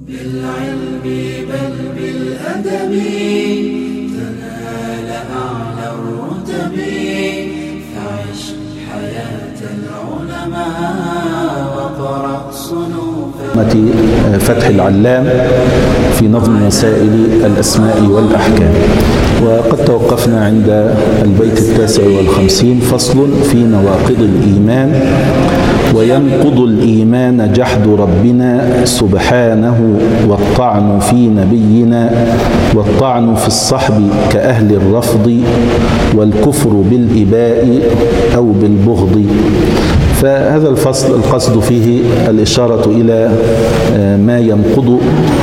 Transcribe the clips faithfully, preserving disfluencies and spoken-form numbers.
بالعلم بل بالأدب تنال أعلى الرتب فعش حياة العلماء وقرأ صنوف فتح العلام في نظم مسائل الأسماء والأحكام. وقد توقفنا عند البيت التاسع والخمسين. فصل في نواقض الإيمان. وينقض الإيمان جحد ربنا سبحانه والطعن في نبينا والطعن في الصحب كأهل الرفض والكفر بالإباء أو بالبغض. فهذا الفصل القصد فيه الإشارة إلى ما ينقض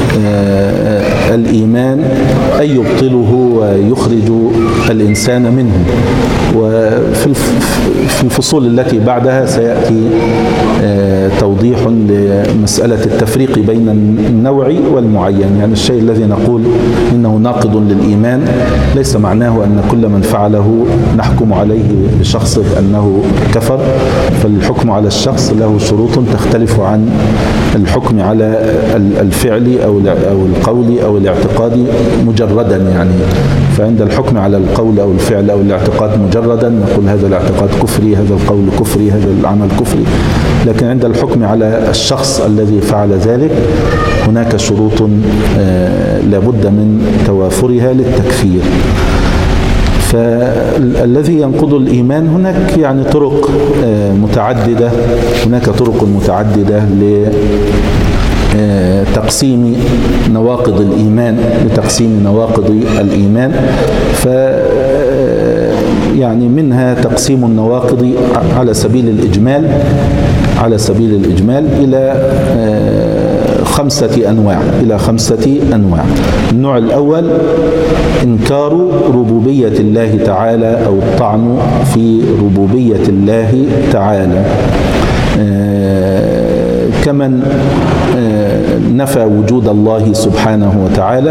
الإيمان أي يبطله ويخرج الإنسان منه. وفي الفصول التي بعدها سيأتي توضيح لمسألة التفريق بين النوع والمعين. يعني الشيء الذي نقول إنه ناقض للإيمان ليس معناه أن كل من فعله نحكم عليه بشخص أنه كفر. فالحكم على الشخص له شروط تختلف عن الحكم على الفعل أو القول أو الاعتقاد مجردا. يعني فعند الحكم على القول أو الفعل أو الاعتقاد مجردا نقول هذا الاعتقاد كفري، هذا القول كفري، هذا العمل كفري. لكن عند الحكم على الشخص الذي فعل ذلك هناك شروط لابد من توافرها للتكفير. فالذي ينقض الإيمان هناك يعني طرق متعددة هناك طرق متعددة لتقسيم نواقض الإيمان لتقسيم نواقض الإيمان. ف يعني منها تقسيم النواقض على سبيل الإجمال على سبيل الإجمال إلى خمسة أنواع إلى خمسة أنواع. النوع الأول إنكار ربوبية الله تعالى أو الطعن في ربوبية الله تعالى، كمن نفى وجود الله سبحانه وتعالى،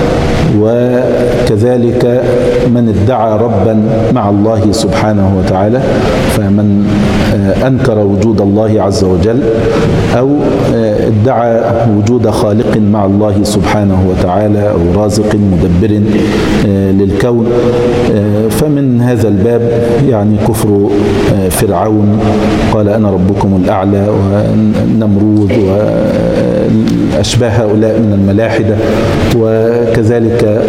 وكذلك من ادعى ربا مع الله سبحانه وتعالى. فمن أنكر وجود الله عز وجل أو ادعى وجود خالق مع الله سبحانه وتعالى أو رازق مدبر للكون، فمن هذا الباب يعني كفر فرعون قال أنا ربكم الأعلى، ونمرود وأشباه هؤلاء من الملاحدة، وكذلك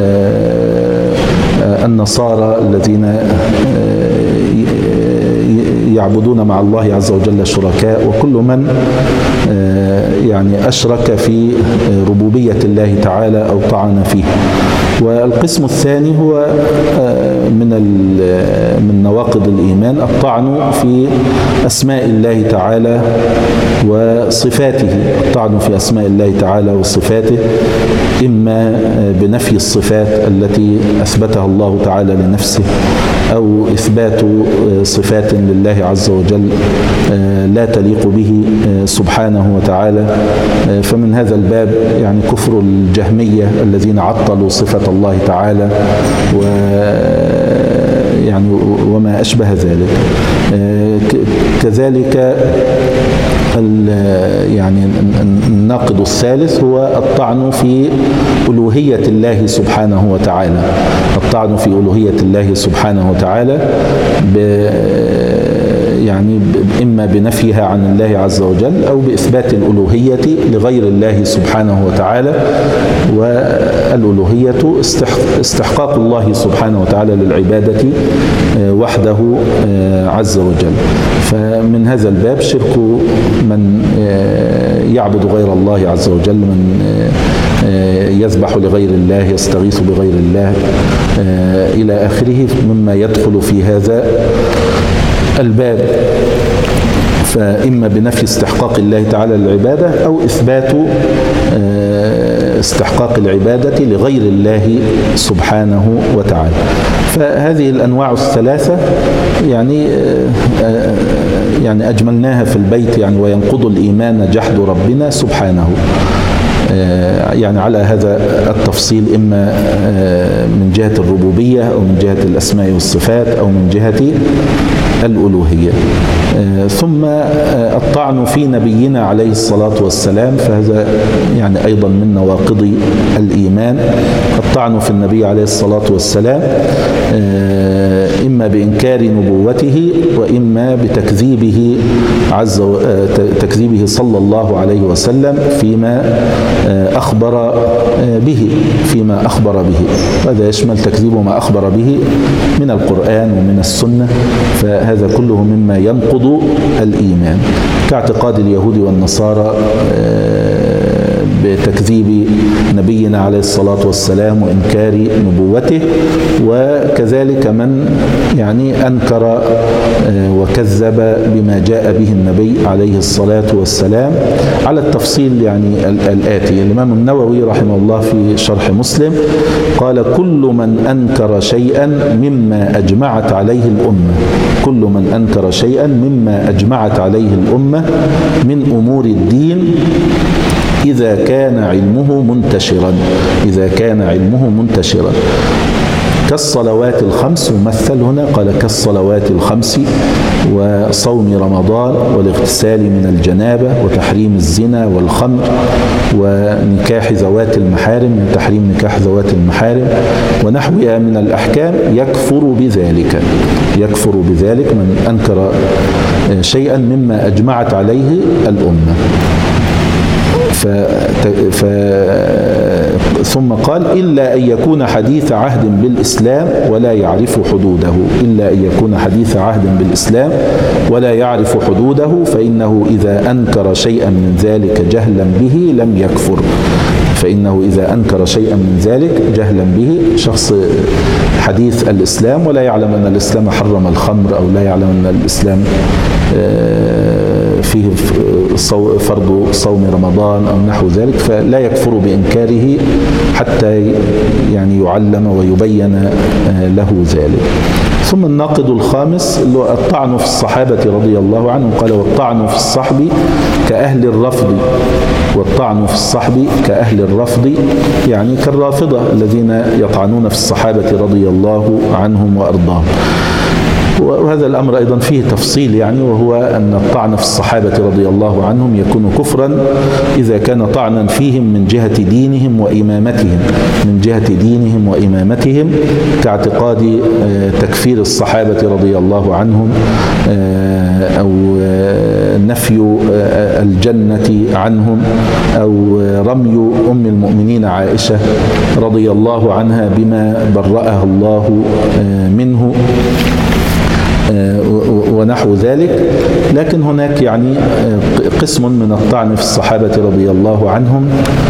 النصارى الذين يعبدون مع الله عز وجل شركاء، وكل من يعني أشرك في ربوبية الله تعالى أو طعن فيه. والقسم الثاني هو من من نواقض الإيمان الطعن في أسماء الله تعالى وصفاته الطعن في أسماء الله تعالى وصفاته، إما بنفي الصفات التي أثبتها الله تعالى لنفسه أو إثبات صفات لله عز وجل لا تليق به سبحانه وتعالى. فمن هذا الباب يعني كفر الجهمية الذين عطلوا صفة الله تعالى و يعني وما أشبه ذلك. كذلك يعني الناقض الثالث هو الطعن في ألوهية الله سبحانه وتعالى الطعن في ألوهية الله سبحانه وتعالى ب يعني إما بنفيها عن الله عز وجل أو بإثبات الألوهية لغير الله سبحانه وتعالى. والألوهية استحقاق الله سبحانه وتعالى للعبادة وحده عز وجل. فمن هذا الباب شرك من يعبد غير الله عز وجل، من يذبح لغير الله، يستغيث بغير الله إلى آخره مما يدخل في هذا الباب. فإما بنفي استحقاق الله تعالى للعبادة أو إثبات استحقاق العبادة لغير الله سبحانه وتعالى. فهذه الأنواع الثلاثة يعني يعني أجملناها في البيت. يعني وينقض الإيمان جحد ربنا سبحانه. يعني على هذا التفصيل، إما من جهة الربوبية أو من جهة الأسماء والصفات أو من جهة الألوهية. ثم الطعن في نبينا عليه الصلاة والسلام، فهذا يعني أيضا من نواقض الإيمان. الطعن في النبي عليه الصلاة والسلام إما بإنكار نبوته وإما بتكذيبه عز و... تكذيبه صلى الله عليه وسلم فيما أخبر به فيما أخبر به هذا يشمل تكذيب ما أخبر به من القرآن ومن السنة، فهذا كله مما ينقض الإيمان، كاعتقاد اليهود والنصارى بتكذيب نبينا عليه الصلاة والسلام وإنكار نبوته، وكذلك من يعني أنكر وكذب بما جاء به النبي عليه الصلاة والسلام على التفصيل يعني الآتي. الإمام النووي رحمه الله في شرح مسلم قال: كل من أنكر شيئا مما أجمعت عليه الأمة كل من أنكر شيئا مما أجمعت عليه الأمة من أمور الدين إذا كان علمه منتشرا إذا كان علمه منتشرا كالصلوات الخمس، ومثل هنا قال كالصلوات الخمس وصوم رمضان والاغتسال من الجنابة وتحريم الزنا والخمر ونكاح ذوات المحارم، من تحريم نكاح ذوات المحارم ونحوها من الأحكام، يكفر بذلك يكفر بذلك من أنكر شيئا مما أجمعت عليه الأمة. ف... ف... ثم قال: إلا أن يكون حديث عهد بالإسلام ولا يعرف حدوده إلا أن يكون حديث عهد بالإسلام ولا يعرف حدوده فإنه إذا أنكر شيئا من ذلك جهلا به لم يكفر فإنه إذا أنكر شيئا من ذلك جهلا به، شخص حديث الإسلام ولا يعلم أن الإسلام حرم الخمر أو لا يعلم أن الإسلام فيه فرض صوم رمضان أو نحو ذلك، فلا يكفر بإنكاره حتى يعني يعلم ويبين له ذلك. ثم الناقض الخامس اللي هو الطعن في الصحابة رضي الله عنهم، قال: والطعن في الصحب كأهل الرفض والطعن في الصحب كأهل الرفض يعني كالرافضة الذين يطعنون في الصحابة رضي الله عنهم وأرضاهم. وهذا الأمر أيضا فيه تفصيل يعني، وهو أن الطعن في الصحابة رضي الله عنهم يكون كفرا إذا كان طعنا فيهم من جهة دينهم وإمامتهم من جهة دينهم وإمامتهم كاعتقاد تكفير الصحابة رضي الله عنهم أو نفي الجنة عنهم أو رمي أم المؤمنين عائشة رضي الله عنها بما برأها الله منه ونحو ذلك. لكن هناك يعني قسم من الطعن في الصحابة رضي الله عنهم،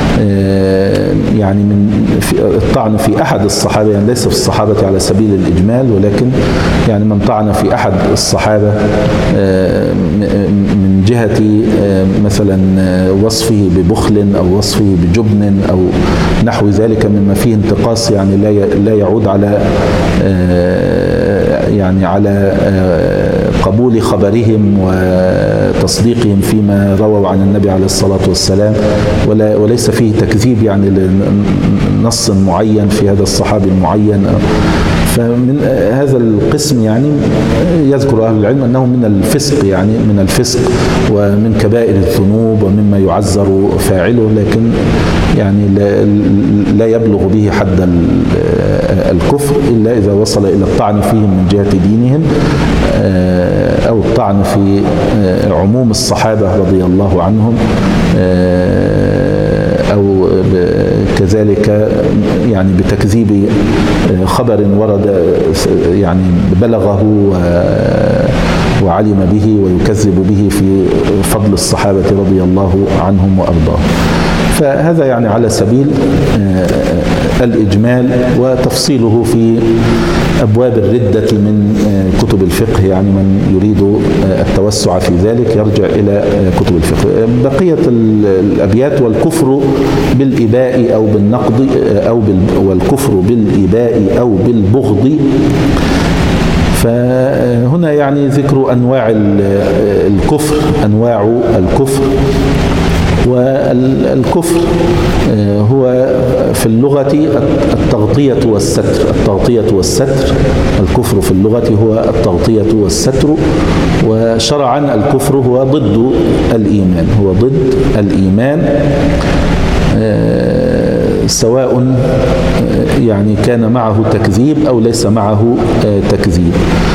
يعني من الطعن في أحد الصحابة، يعني ليس في الصحابة على سبيل الإجمال، ولكن يعني من طعن في أحد الصحابة من جهة مثلا وصفه ببخل أو وصفه بجبن أو نحو ذلك مما فيه انتقاص، يعني لا يعود على يعني على قبول خبرهم وتصديقهم فيما رووا عن النبي عليه الصلاة والسلام، ولا وليس فيه تكذيب يعني لنص معين في هذا الصحابي المعين. فمن هذا القسم يعني يذكر أهل العلم أنه من الفسق، يعني من الفسق ومن كبائر الذنوب ومما يعذر فاعله، لكن يعني لا يبلغ به حد الكفر إلا إذا وصل إلى الطعن فيهم من جهة دينهم أو الطعن في عموم الصحابة رضي الله عنهم، أو كذلك يعني بتكذيب خبر ورد يعني بلغه وعلم به ويكذب به في فضل الصحابة رضي الله عنهم وأرضاهم. فهذا يعني على سبيل الإجمال، وتفصيله في أبواب الردة من كتب الفقه، يعني من يريد التوسع في ذلك يرجع إلى كتب الفقه. بقية الأبيات: والكفر بالإباء أو بالنقض أو والكفر بالإباء أو بالبغض. فهنا يعني ذكر أنواع الكفر أنواع الكفر والكفر هو في اللغة التغطية والستر. التغطية والستر، الكفر في اللغة هو التغطية والستر، وشرعا الكفر هو ضد الإيمان، هو ضد الإيمان، سواء يعني كان معه تكذيب أو ليس معه تكذيب.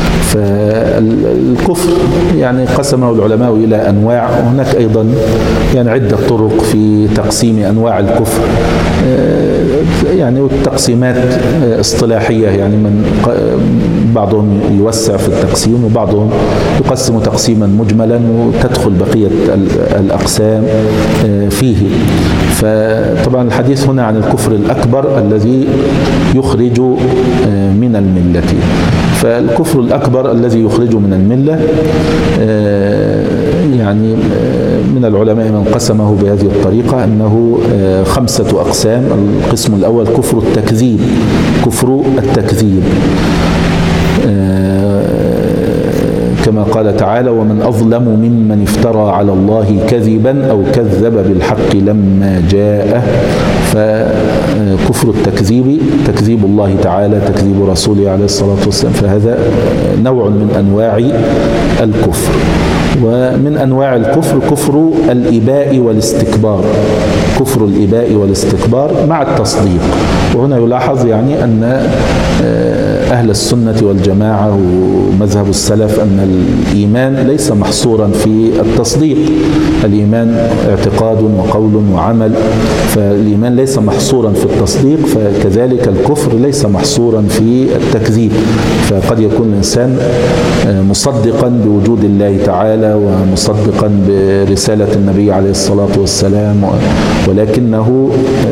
فالكفر يعني قسمه العلماء إلى أنواع، وهناك أيضا يعني عدة طرق في تقسيم أنواع الكفر، يعني التقسيمات اصطلاحية، يعني من بعضهم يوسع في التقسيم وبعضهم يقسم تقسيما مجملا وتدخل بقية الأقسام فيه. فطبعا الحديث هنا عن الكفر الأكبر الذي يخرج من الملة. فالكفر الأكبر الذي يخرج من الملة يعني من العلماء من قسمه بهذه الطريقة أنه خمسة أقسام. القسم الأول كفر التكذيب، كفر التكذيب كما قال تعالى: ومن أظلم ممن افترى على الله كذبا أو كذب بالحق لما جاءه. فكفر التكذيب تكذيب الله تعالى، تكذيب رسوله عليه الصلاة والسلام، فهذا نوع من أنواع الكفر. ومن أنواع الكفر كفر الإباء والاستكبار، كفر الإباء والاستكبار مع التصديق. وهنا يلاحظ يعني أن أهل السنة والجماعة ومذهب السلف أن الإيمان ليس محصورا في التصديق، الإيمان اعتقاد وقول وعمل، فالإيمان ليس محصورا في التصديق، فكذلك الكفر ليس محصورا في التكذيب. فقد يكون الإنسان مصدقا بوجود الله تعالى ومصدقا برسالة النبي عليه الصلاة والسلام، ولكنه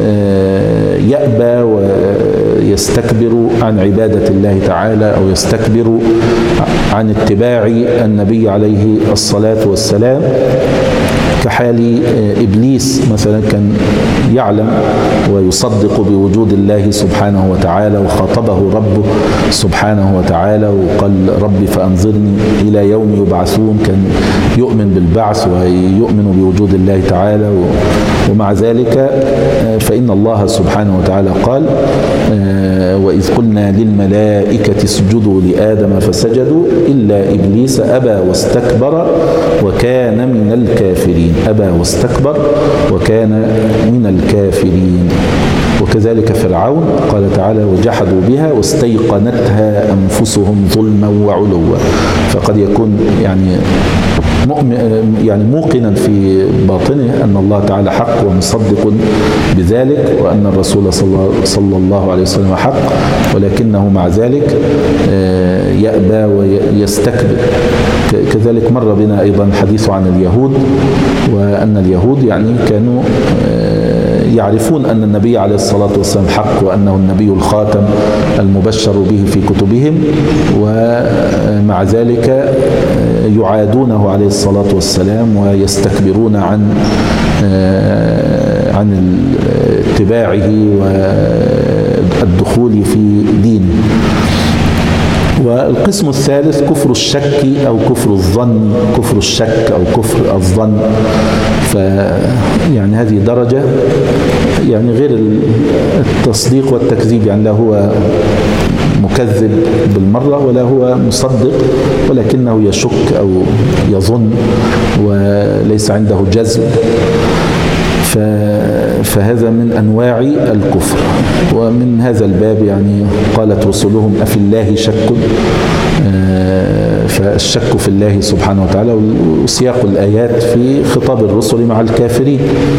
يأبى ويستكبر عن عبادة الله تعالى أو يستكبر عن اتباع النبي عليه الصلاة والسلام، كحال إبليس مثلا، كان يعلم ويصدق بوجود الله سبحانه وتعالى، وخاطبه ربه سبحانه وتعالى وقال: ربي فأنظرني إلى يوم يبعثون. كان يؤمن بالبعث ويؤمن بوجود الله تعالى، ومع ذلك فإن الله سبحانه وتعالى قال: وإذ قلنا للملائكة اسجدوا لآدم فسجدوا إلا إبليس أبى واستكبر وكان من الكافرين. أبى واستكبر وكان من الكافرين. وكذلك فرعون قال تعالى: وجحدوا بها واستيقنتها أنفسهم ظلما وعلوا. فقد يكون يعني يعني موقنا في باطنه أن الله تعالى حق ومصدق بذلك، وأن الرسول صلى الله عليه وسلم حق، ولكنه مع ذلك يأبى ويستكبر. كذلك مر بنا أيضا حديث عن اليهود، وأن اليهود يعني كانوا يعرفون أن النبي عليه الصلاة والسلام حق، وأنه النبي الخاتم المبشر به في كتبهم، ومع ذلك يعادونه عليه الصلاة والسلام ويستكبرون عن عن اتباعه والدخول في دينه. والقسم الثالث كفر الشك أو كفر الظن، كفر الشك أو كفر الظن. فيعني هذه درجة يعني غير التصديق والتكذيب، يعني لا هو مكذب بالمرة ولا هو مصدق، ولكنه يشك أو يظن وليس عنده جزم. فهذا من أنواع الكفر. ومن هذا الباب يعني قالت رسلهم أفي الله شك، فالشك في الله سبحانه وتعالى، وسياق الآيات في خطاب الرسل مع الكافرين.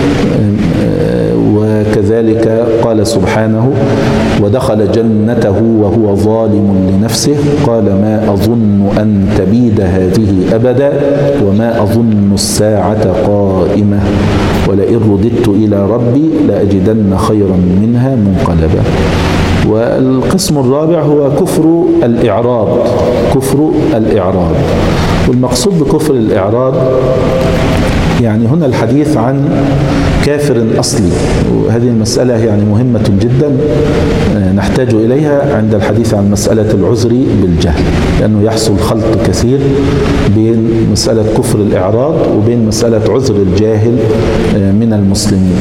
وكذلك قال سبحانه: ودخل جنته وهو ظالم لنفسه قال ما أظن أن تبيد هذه أبدا وما أظن الساعة قائمة ولئن رددت إلى ربي لأجدن خيرا منها منقلبا. والقسم الرابع هو كفر الإعراض، كفر الإعراض. والمقصود بكفر الإعراض يعني هنا الحديث عن كافر أصلي، وهذه المسألة يعني مهمة جدا نحتاج إليها عند الحديث عن مسألة العذر بالجهل، لأنه يحصل خلط كثير بين مسألة كفر الإعراض وبين مسألة عذر الجاهل من المسلمين.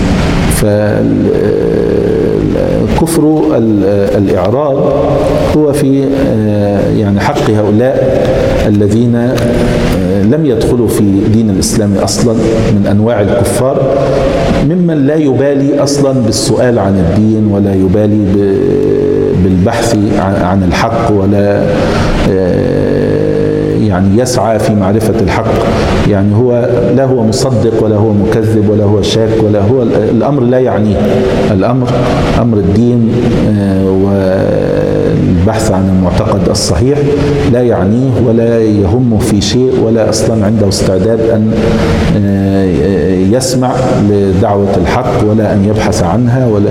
فكفر الإعراض هو في يعني حق هؤلاء الذين لم يدخلوا في دين الإسلام أصلا من أنواع الكفار، ممن لا يبالي أصلا بالسؤال عن الدين ولا يبالي بالبحث عن الحق ولا يعني يسعى في معرفة الحق. يعني هو لا هو مصدق ولا هو مكذب ولا هو شاك ولا هو الأمر لا يعنيه. الأمر أمر الدين والبحث عن المعتقد الصحيح لا يعنيه ولا يهمه في شيء، ولا أصلا عنده استعداد أن يسمع لدعوة الحق ولا أن يبحث عنها ولا.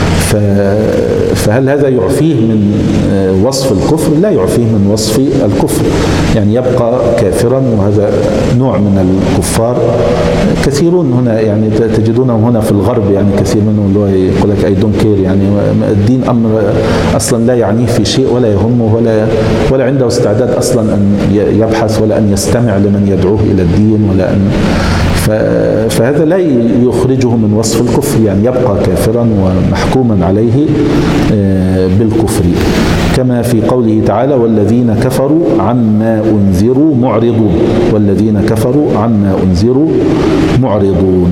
فهل هذا يعفيه من وصف الكفر؟ لا يعفيه من وصف الكفر، يعني يبقى كافرا. وهذا نوع من الكفار كثيرون هنا، يعني تجدونهم هنا في الغرب، يعني كثير منهم اللي هو يقول لك I don't care، يعني الدين أمر أصلا لا يعنيه في شيء ولا يهمه ولا ولا عنده استعداد أصلا أن يبحث ولا أن يستمع لمن يدعوه إلى الدين ولا أن. فهذا لا يخرجه من وصف الكفر، يعني يبقى كافرا ومحكوما عليه بالكفر، كما في قوله تعالى والذين كفروا عما أنذروا معرضون. والذين كفروا عما أنذروا معرضون.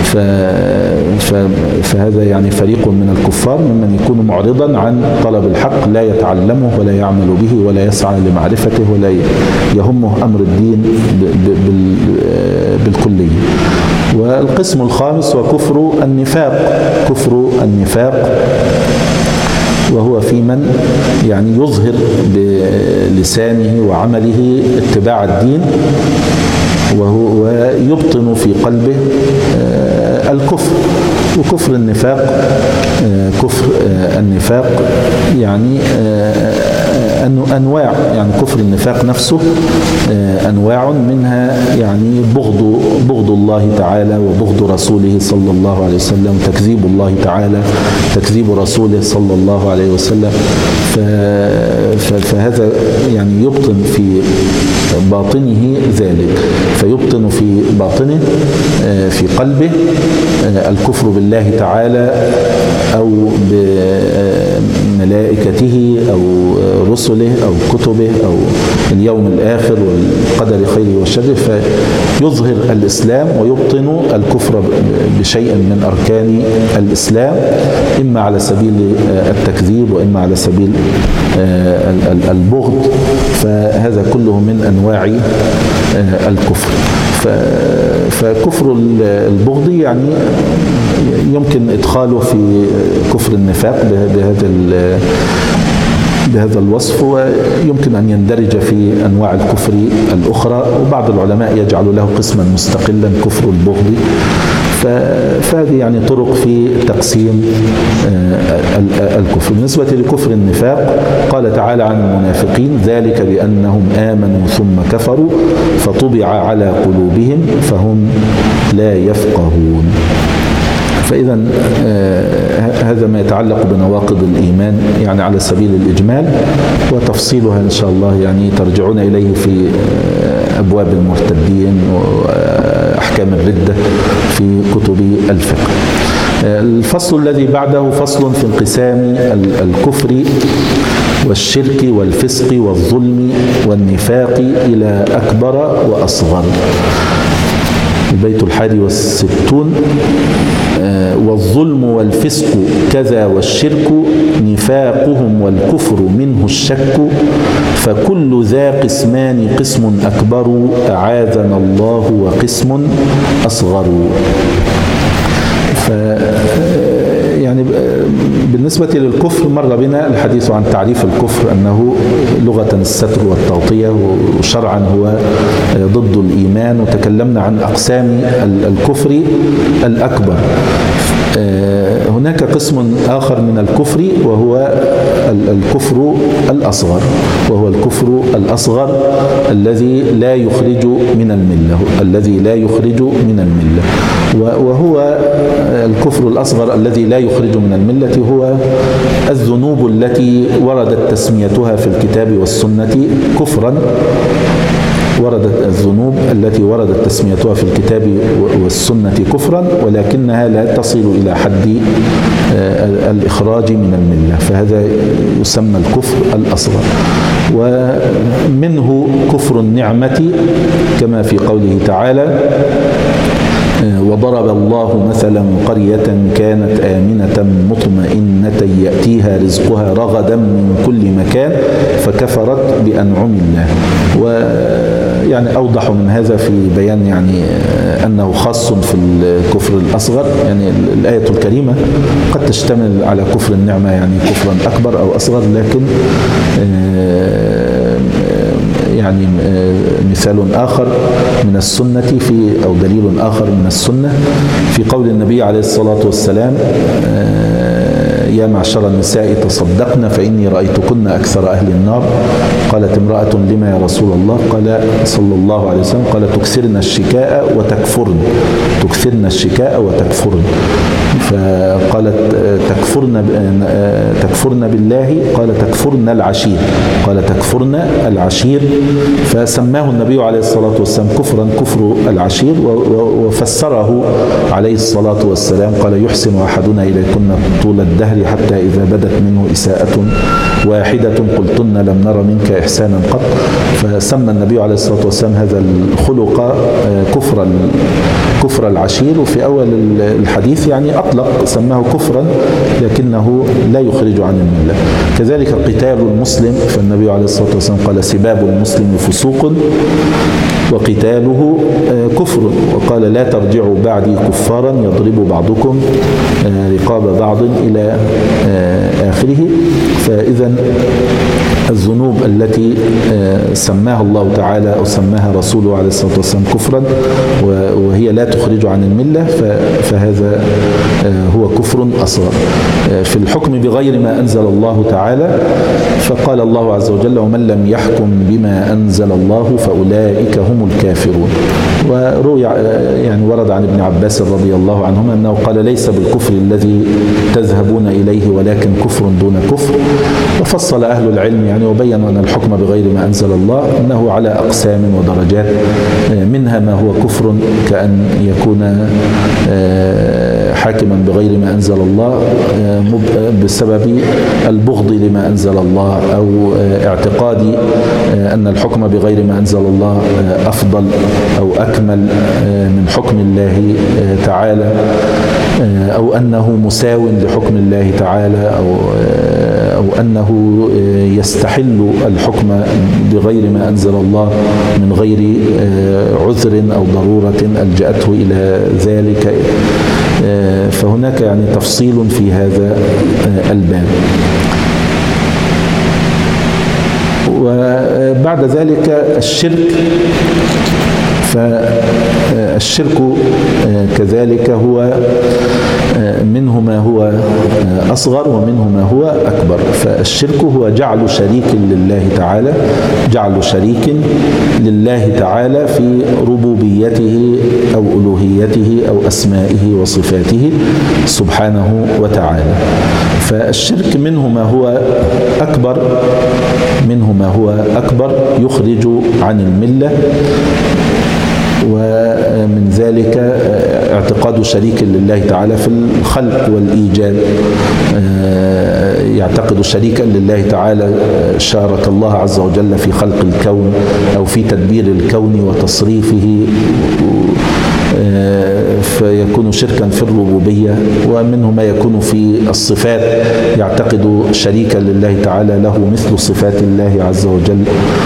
فهذا يعني فريق من الكفار ممن يكون معرضا عن طلب الحق، لا يتعلمه ولا يعمل به ولا يسعى لمعرفته ولا يهمه أمر الدين بالكلية. والقسم الخامس وكفر النفاق. كفر النفاق وهو في من يعني يظهر بلسانه وعمله اتباع الدين وهو ويبطن في قلبه الكفر. وكفر النفاق كفر النفاق يعني أنواع، يعني كفر النفاق نفسه أنواع منها يعني بغض بغض الله تعالى وبغض رسوله صلى الله عليه وسلم، تكذيب الله تعالى تكذيب رسوله صلى الله عليه وسلم. فهذا يعني يبطن في باطنه ذلك، فيبطن في باطنه في قلبه الكفر بالله تعالى أو بملائكته أو رسله أو كتبه أو اليوم الآخر والقدر خيره وشره، فيظهر الإسلام ويبطن الكفر بشيء من أركان الإسلام، إما على سبيل التكذيب وإما على سبيل البغض. فهذا كله من أنواع الكفر. فكفر البغض يعني يمكن إدخاله في كفر النفاق بهذا بهذا الوصف، ويمكن أن يندرج في أنواع الكفر الأخرى، وبعض العلماء يجعل له قسما مستقلا كفر البغض. فهذه يعني طرق في تقسيم الكفر. بالنسبة لكفر النفاق قال تعالى عن المنافقين ذلك بأنهم آمنوا ثم كفروا فطبع على قلوبهم فهم لا يفقهون. فإذا هذا ما يتعلق بنواقض الإيمان يعني على سبيل الإجمال، وتفصيلها إن شاء الله يعني ترجعون إليه في أبواب المرتدين وأحكام الردة في كتب الفقه. الفصل الذي بعده فصل في انقسام الكفر والشرك والفسق والظلم والنفاق إلى أكبر وأصغر. البيت الحادي والستون والظلم والفسق كذا والشرك نفاقهم والكفر منه الشك فكل ذا قسمان قسم أكبر أعاذنا الله وقسم أصغر. ف يعني بالنسبة للكفر مر بنا الحديث عن تعريف الكفر أنه لغة الستر والتغطية، وشرعا هو ضد الإيمان، وتكلمنا عن أقسام الكفر الأكبر. هناك قسم آخر من الكفر وهو الكفر الأصغر، وهو الكفر الأصغر الذي لا يخرج من الملة، الذي لا يخرج من الملة. وهو الكفر الأصغر الذي لا يخرج من الملة هو الذنوب التي وردت تسميتها في الكتاب والسنة كفرا، وردت الذنوب التي وردت تسميتها في الكتاب والسنة كفرا، ولكنها لا تصل إلى حد الإخراج من الملة، فهذا يسمى الكفر الأصغر. ومنه كفر النعمة كما في قوله تعالى: وضرب الله مثلا قرية كانت آمنة مطمئنة يأتيها رزقها رغدا من كل مكان فكفرت بأنعم الله. ويعني أوضح من هذا في بيان يعني أنه خاص في الكفر الأصغر. يعني الآية الكريمة قد تشتمل على كفر النعمة يعني كفرا أكبر أو أصغر، لكن يعني مثال آخر من السنة في أو دليل آخر من السنة في قول النبي عليه الصلاة والسلام: يا معشر النساء تصدقن فإني رأيتكن أكثر أهل النار. قالت امرأة: لما يا رسول الله؟ قال صلى الله عليه وسلم: قال تكثرن الشكاء وتكفرن، تكثرن الشكاء وتكفرن. فقالت: تكفرن تكفرن بالله؟ قال: تكفرن العشير. قال: تكفرن العشير. فسماه النبي عليه الصلاة والسلام كفرا، كفر العشير، وفسره عليه الصلاة والسلام قال: يحسن أحدنا إليكن طول الدهر حتى إذا بدت منه إساءة واحدة قلتن لم نر منك إحسانا قط. فسمى النبي عليه الصلاة والسلام هذا الخلق كفر كفر العشير. وفي أول الحديث يعني أطلق سماه كفرا لكنه لا يخرج عن الملة. كذلك قتال المسلم، فالنبي عليه الصلاة والسلام قال: سباب المسلم فسوق وقتاله كفر، وقال: لا ترجعوا بعدي كفارا يضرب بعضكم رقاب بعض إلى آخره. فإذا الذنوب التي سماها الله تعالى أو سماها رسوله عليه الصلاة والسلام كفرا وهي لا تخرج عن الملة فهذا هو كفر أصغر. في الحكم بغير ما أنزل الله تعالى فقال الله عز وجل: ومن لم يحكم بما أنزل الله فأولئك هم الكافرون. وروي يعني ورد عن ابن عباس رضي الله عنهما أنه قال: ليس بالكفر الذي تذهبون إليه ولكن كفر دون كفر. وفصل أهل العلم يعني وبينوا أن الحكم بغير ما أنزل الله أنه على أقسام ودرجات، منها ما هو كفر كأن يكون حاكما بغير ما أنزل الله بسبب البغض لما أنزل الله، أو اعتقاد أن الحكم بغير ما أنزل الله أفضل أو أكمل من حكم الله تعالى، أو أنه مساو لحكم الله تعالى، أو أو أنه يستحل الحكم بغير ما أنزل الله من غير عذر أو ضرورة ألجأته إلى ذلك. فهناك يعني تفصيل في هذا الباب. وبعد ذلك الشرك، فالشرك كذلك هو منه ما هو أصغر ومنه ما هو أكبر. فالشرك هو جعل شريك لله تعالى، جعل شريك لله تعالى في ربوبيته أو ألوهيته أو أسمائه وصفاته سبحانه وتعالى. فالشرك منه ما هو أكبر، منه ما هو أكبر يخرج عن الملة، ومن ذلك اعتقاد شريك لله تعالى في الخلق والإيجاد. يعتقد شريكا لله تعالى، شارك الله عز وجل في خلق الكون أو في تدبير الكون وتصريفه، فيكون شركا في الربوبية. ومنه ما يكون في الصفات، يعتقد شريكا لله تعالى له مثل صفات الله عز وجل.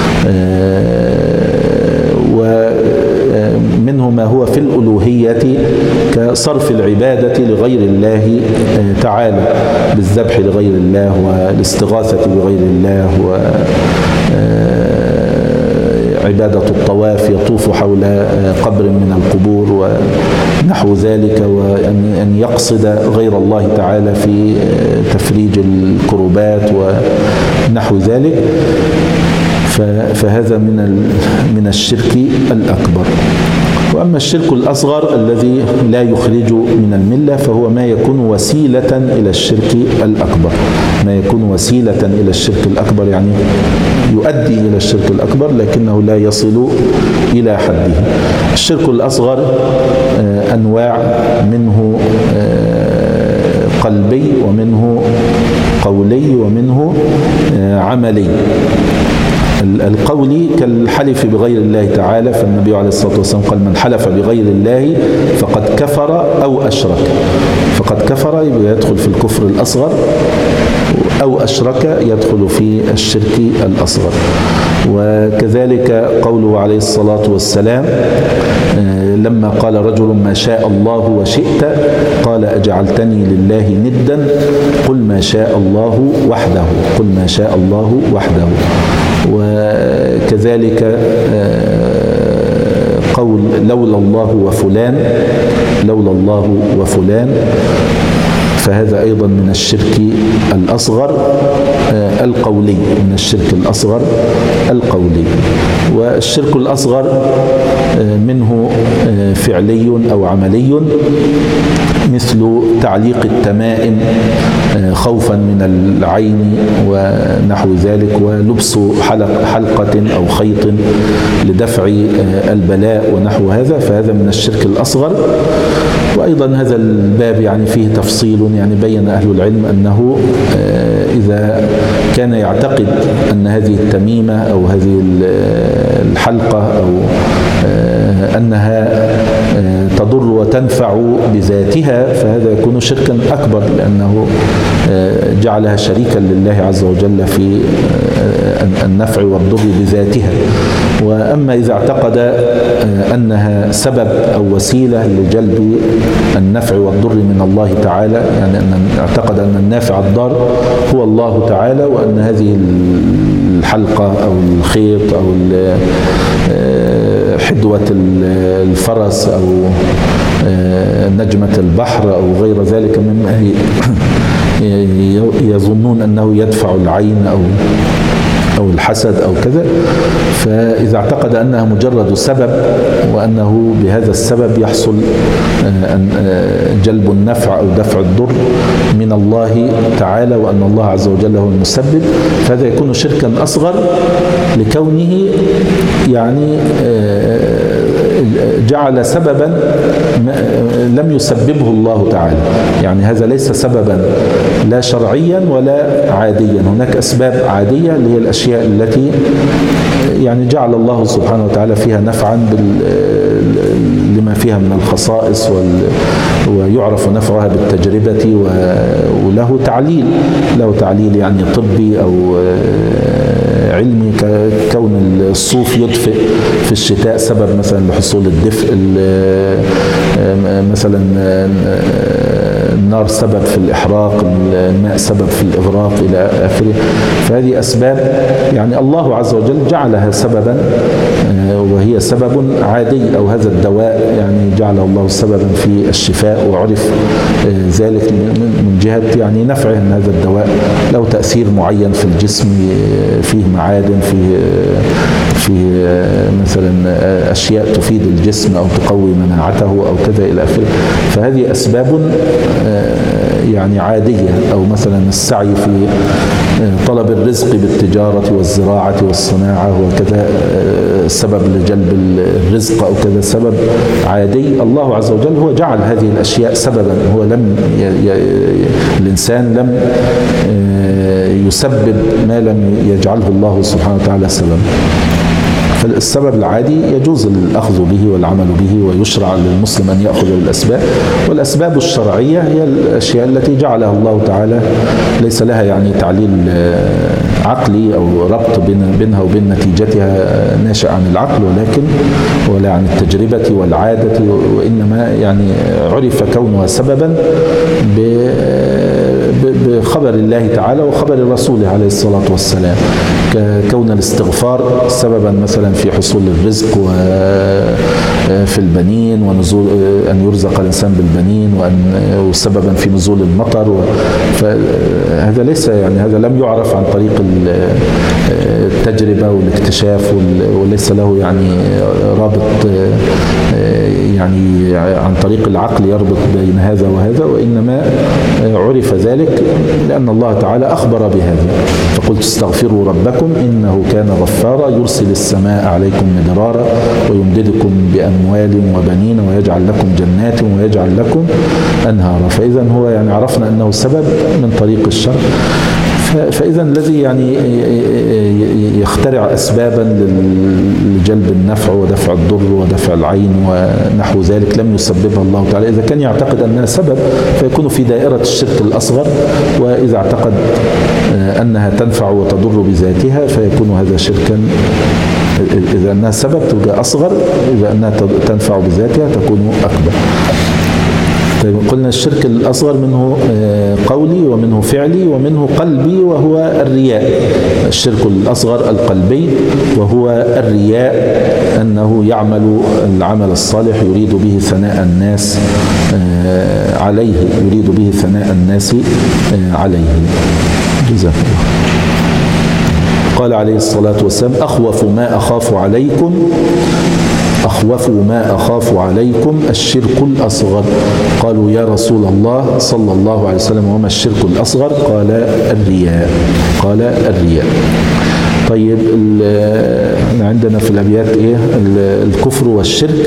ومنه ما هو في الألوهية كصرف العبادة لغير الله تعالى، بالذبح لغير الله والاستغاثة بغير الله عبادة الطواف، يطوف حول قبر من القبور ونحو ذلك، وأن يقصد غير الله تعالى في تفريج الكربات ونحو ذلك، فهذا من من الشرك الأكبر. وأما الشرك الأصغر الذي لا يخرج من الملة فهو ما يكون وسيلة إلى الشرك الأكبر، ما يكون وسيلة إلى الشرك الأكبر يعني يؤدي إلى الشرك الأكبر لكنه لا يصل إلى حده. الشرك الأصغر أنواع، منه قلبي ومنه قولي ومنه عملي. القولي كالحلف بغير الله تعالى، فالنبي عليه الصلاة والسلام قال من حلف بغير الله فقد كفر أو أشرك. فقد كفر يدخل في الكفر الأصغر، أو أشرك يدخل في الشرك الأصغر. وكذلك قوله عليه الصلاة والسلام لما قال رجل ما شاء الله وشئت قال أجعلتني لله ندا قل ما شاء الله وحده، قل ما شاء الله وحده. وكذلك قول لولا الله وفلان، لولا الله وفلان، فهذا أيضا من الشرك الأصغر القولي، من الشرك الأصغر القولي. والشرك الأصغر منه فعلي أو عملي، مثل تعليق التمائم خوفا من العين ونحو ذلك، ولبس حلق حلقة أو خيط لدفع البلاء ونحو هذا، فهذا من الشرك الأصغر. وأيضا هذا الباب يعني فيه تفصيل، يعني بين أهل العلم أنه إذا كان يعتقد أن هذه التميمة أو هذه الحلقة أو أنها تضر وتنفع بذاتها فهذا يكون شركا أكبر، لأنه جعلها شريكا لله عز وجل في النفع والضر بذاتها. وأما إذا اعتقد أنها سبب أو وسيلة لجلب النفع والضر من الله تعالى، يعني أن اعتقد أن النافع الضار هو الله تعالى، وأن هذه الحلقة أو الخيط أو حدوة الفرس أو نجمة البحر أو غير ذلك مما يظنون أنه يدفع العين أو أو الحسد أو كذا، فإذا اعتقد أنها مجرد سبب وأنه بهذا السبب يحصل جلب النفع أو دفع الضر من الله تعالى، وأن الله عز وجل هو المسبب، فهذا يكون شركا أصغر لكونه يعني جعل سببا لم يسببه الله تعالى. يعني هذا ليس سببا لا شرعيا ولا عاديا، هناك أسباب عادية اللي هي الأشياء التي يعني جعل الله سبحانه وتعالى فيها نفعا لما فيها من الخصائص، ويعرف نفعها بالتجربة، وله تعليل، له تعليل يعني طبي أو علمي، كون الصوف يدفئ في الشتاء سبب مثلا لحصول الدفء، مثلا النار سبب في الإحراق، الماء سبب في الإغراق إلى آخره. فهذه أسباب يعني الله عز وجل جعلها سببا، وهي سبب عادي، أو هذا الدواء يعني جعله الله سببا في الشفاء، وعرف ذلك من جهة يعني نفعه، أن هذا الدواء له تأثير معين في الجسم، فيه معادن، فيه في مثلا أشياء تفيد الجسم أو تقوي مناعته أو كذا إلى آخره. فهذه أسباب يعني عادية، أو مثلا السعي في طلب الرزق بالتجارة والزراعة والصناعة وكذا سبب لجلب الرزق أو كذا سبب عادي. الله عز وجل هو جعل هذه الأشياء سببا، هو لم ي... ي... الإنسان لم يسبب ما لم يجعله الله سبحانه وتعالى سببا. فالسبب العادي يجوز الأخذ به والعمل به، ويشرع للمسلم أن يأخذ بالأسباب. والأسباب الشرعية هي الأشياء التي جعلها الله تعالى ليس لها يعني تعليل عقلي أو ربط بينها وبين نتيجتها ناشئ عن العقل، ولكن ولا عن التجربة والعادة، وإنما يعني عرف كونها سببا خبر الله تعالى وخبر رسوله عليه الصلاة والسلام، كون الاستغفار سببا مثلا في حصول الرزق وفي البنين، ونزول أن يرزق الإنسان بالبنين، وأن وسببا في نزول المطر. فهذا ليس يعني هذا لم يعرف عن طريق التجربة والاكتشاف، وليس له يعني رابط يعني عن طريق العقل يربط بين هذا وهذا، وإنما عرف ذلك لأن الله تعالى أخبر بهذا. فقلت استغفروا ربكم إنه كان غفارا يرسل السماء عليكم مدرارا ويمددكم بأموال وبنين ويجعل لكم جنات ويجعل لكم أنهارا. فإذا هو يعني عرفنا أنه سبب من طريق الشرع. فإذا الذي يعني يخترع أسبابا لجلب النفع ودفع الضر ودفع العين ونحو ذلك لم يسببها الله تعالى. إذا كان يعتقد أنها سبب فيكون في دائرة الشرك الأصغر، وإذا اعتقد أنها تنفع وتضر بذاتها فيكون هذا شركا. إذا أنها سبب تبقى أصغر، إذا أنها تنفع بذاتها تكون أكبر. طيب قلنا الشرك الأصغر منه قولي ومنه فعلي ومنه قلبي وهو الرياء. الشرك الأصغر القلبي وهو الرياء، أنه يعمل العمل الصالح يريد به ثناء الناس عليه، يريد به ثناء الناس عليه. جزاك الله. قال عليه الصلاة والسلام أخوف ما أخاف عليكم أخوف ما أخاف عليكم الشرك الأصغر. قالوا يا رسول الله صلى الله عليه وسلم وما الشرك الأصغر؟ قال الرياء قال الرياء. طيب عندنا في الأبيات إيه؟ الكفر والشرك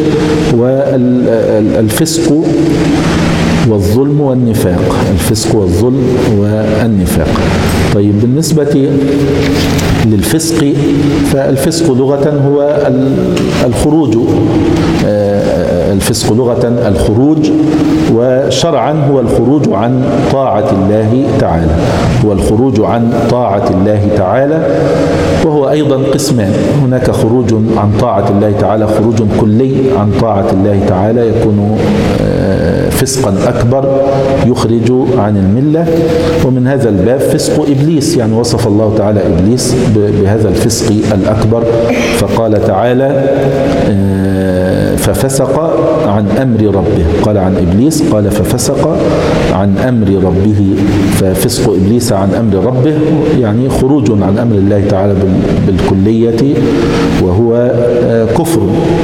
والفسق والظلم والنفاق. الفسق والظلم والنفاق. طيب بالنسبة للفسق، فالفسق لغة هو الخروج، الفسق لغة الخروج، وشرعا هو الخروج عن طاعة الله تعالى، هو الخروج عن طاعة الله تعالى، وهو أيضا قسمان. هناك خروج عن طاعة الله تعالى خروج كلي عن طاعة الله تعالى يكون فسقا أكبر يخرج عن الملة، ومن هذا الباب فسق إبليس، يعني وصف الله تعالى إبليس بهذا الفسق الأكبر، فقال تعالى ففسق عن أمر ربه. قال عن إبليس قال ففسق عن أمر ربه، ففسق إبليس عن أمر ربه يعني خروج عن أمر الله تعالى بالكلية، وهو كفر.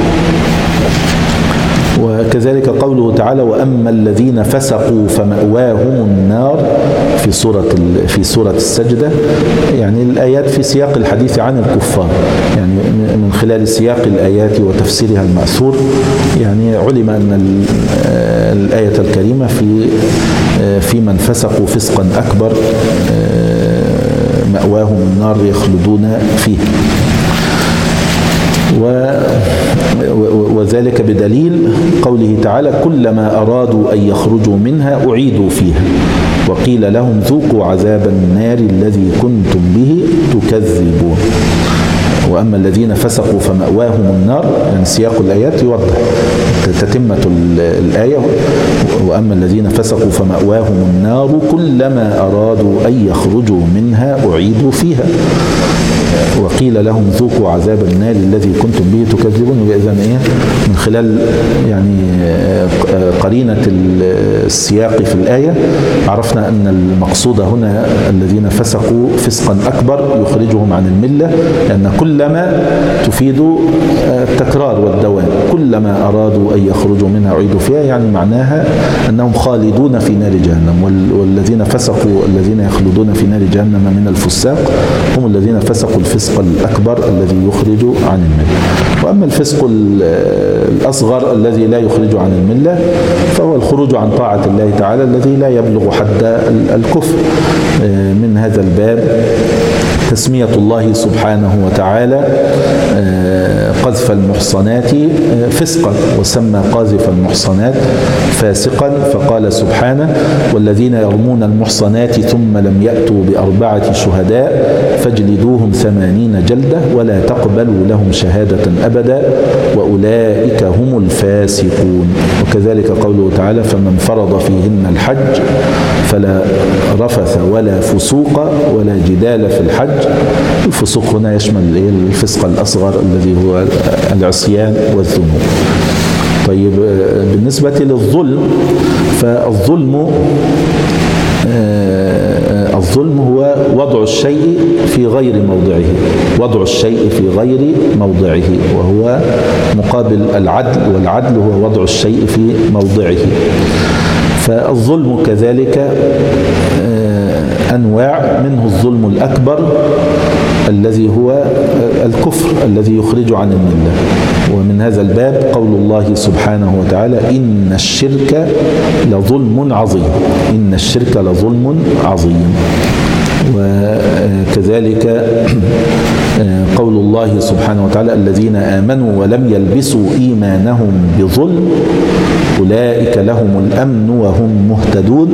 وكذلك قوله تعالى وأما الذين فسقوا فمأواهم النار في سورة في سورة السجدة. يعني الآيات في سياق الحديث عن الكفار، يعني من خلال سياق الآيات وتفسيرها المأثور يعني علم أن الآية الكريمة في في من فسقوا فسقا أكبر مأواهم النار يخلدون فيه، وذلك بدليل قوله تعالى كلما أرادوا أن يخرجوا منها أعيدوا فيها وقيل لهم ذوقوا عذاب النار الذي كنتم به تكذبون. وأما الذين فسقوا فمأواهم النار، يعني سياق الآيات يوضح تتمة الآية وأما الذين فسقوا فمأواهم النار كلما أرادوا أن يخرجوا منها أعيدوا فيها وقيل لهم ذوقوا عذاب النار الذي كنتم به تكذبون. وإذا إيه من خلال يعني قرينة السياق في الآية عرفنا أن المقصود هنا الذين فسقوا فسقا أكبر يخرجهم عن الملة، لأن كلما تفيد التكرار والدوام، كلما أرادوا أن يخرجوا منها أعيدوا فيها، يعني معناها أنهم خالدون في نار جهنم. والذين فسقوا الذين يخلدون في نار جهنم من الفساق هم الذين فسقوا الفسق الأكبر الذي يخرج عن الملة. وأما الفسق الأصغر الذي لا يخرج عن الملة فهو الخروج عن طاعة الله تعالى الذي لا يبلغ حد الكفر. من هذا الباب تسمية الله سبحانه وتعالى قذف المحصنات فسقا، وسمى قاذف المحصنات فاسقا، فقال سبحانه والذين يرمون المحصنات ثم لم يأتوا بأربعة شهداء فاجلدوهم ثمانين جلدة ولا تقبلوا لهم شهادة أبدا وأولئك هم الفاسقون. وكذلك قوله تعالى فمن فرض فيهن الحج فلا رفث ولا فسوق ولا جدال في الحج. الفسوق هنا يشمل الفسق الأصغر الذي هو العصيان والذنوب. طيب بالنسبة للظلم، فالظلم الظلم هو وضع الشيء في غير موضعه، وضع الشيء في غير موضعه، وهو مقابل العدل، والعدل هو وضع الشيء في موضعه. فالظلم كذلك أنواع، منه الظلم الأكبر الذي هو الكفر الذي يخرج عن الملة. ومن هذا الباب قول الله سبحانه وتعالى: إن الشرك لظلم عظيم، إن الشرك لظلم عظيم. وكذلك قول الله سبحانه وتعالى: الذين آمنوا ولم يلبسوا إيمانهم بظلم أولئك لهم الأمن وهم مهتدون.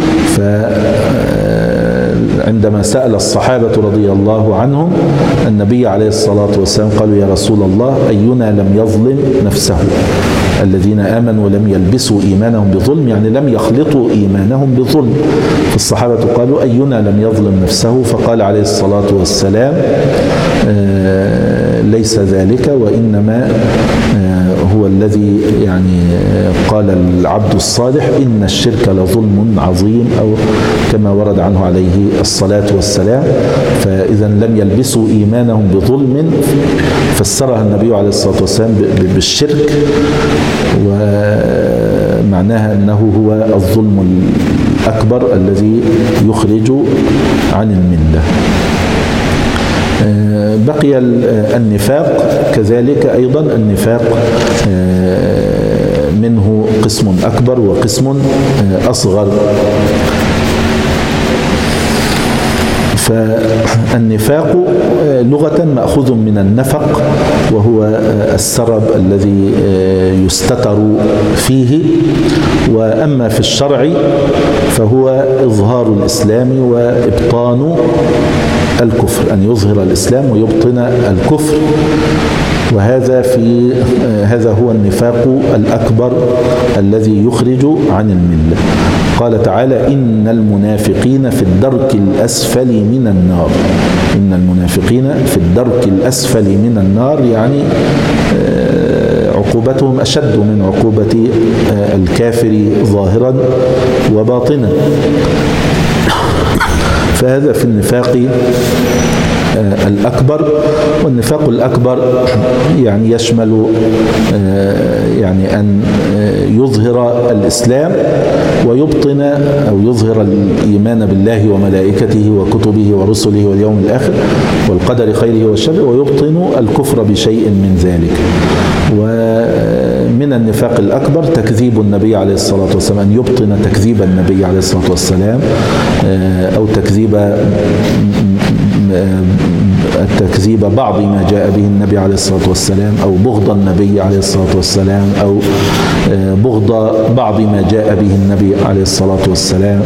فعندما سأل الصحابة رضي الله عنهم النبي عليه الصلاة والسلام قالوا: يا رسول الله، أينا لم يظلم نفسه؟ الذين آمنوا ولم يلبسوا إيمانهم بظلم يعني لم يخلطوا إيمانهم بظلم. فالصحابة قالوا: أينا لم يظلم نفسه؟ فقال عليه الصلاة والسلام: ليس ذلك، وإنما هو الذي يعني قال العبد الصالح: إن الشرك لظلم عظيم، أو كما ورد عنه عليه الصلاة والسلام. فإذا لم يلبسوا إيمانهم بظلم فسرها النبي عليه الصلاة والسلام بالشرك، ومعناها أنه هو الظلم الأكبر الذي يخرج عن الملة. بقي النفاق كذلك أيضا. النفاق منه قسم أكبر وقسم أصغر. فالنفاق لغة مأخوذ من النفق، وهو السرب الذي يستتر فيه. وأما في الشرع فهو إظهار الإسلام وإبطان الكفر، أن يظهر الإسلام ويبطن الكفر. وهذا في هذا هو النفاق الأكبر الذي يخرج عن الملة. قال تعالى: إن المنافقين في الدرك الأسفل من النار. إن المنافقين في الدرك الأسفل من النار، يعني عقوبتهم أشد من عقوبة الكافر ظاهرا وباطنا. فهذا في النفاق الأكبر. والنفاق الأكبر يعني يشمل يعني أن يظهر الإسلام ويبطن أو يظهر الإيمان بالله وملائكته وكتبه ورسله واليوم الآخر والقدر خيره وشره، ويبطن الكفر بشيء من ذلك. ومن النفاق الأكبر تكذيب النبي عليه الصلاة والسلام، أن يبطن تكذيب النبي عليه الصلاة والسلام، أو تكذيب التكذيب بعض ما جاء به النبي عليه الصلاة والسلام، أو بغض النبي عليه الصلاة والسلام، أو بغض بعض ما جاء به النبي عليه الصلاة والسلام.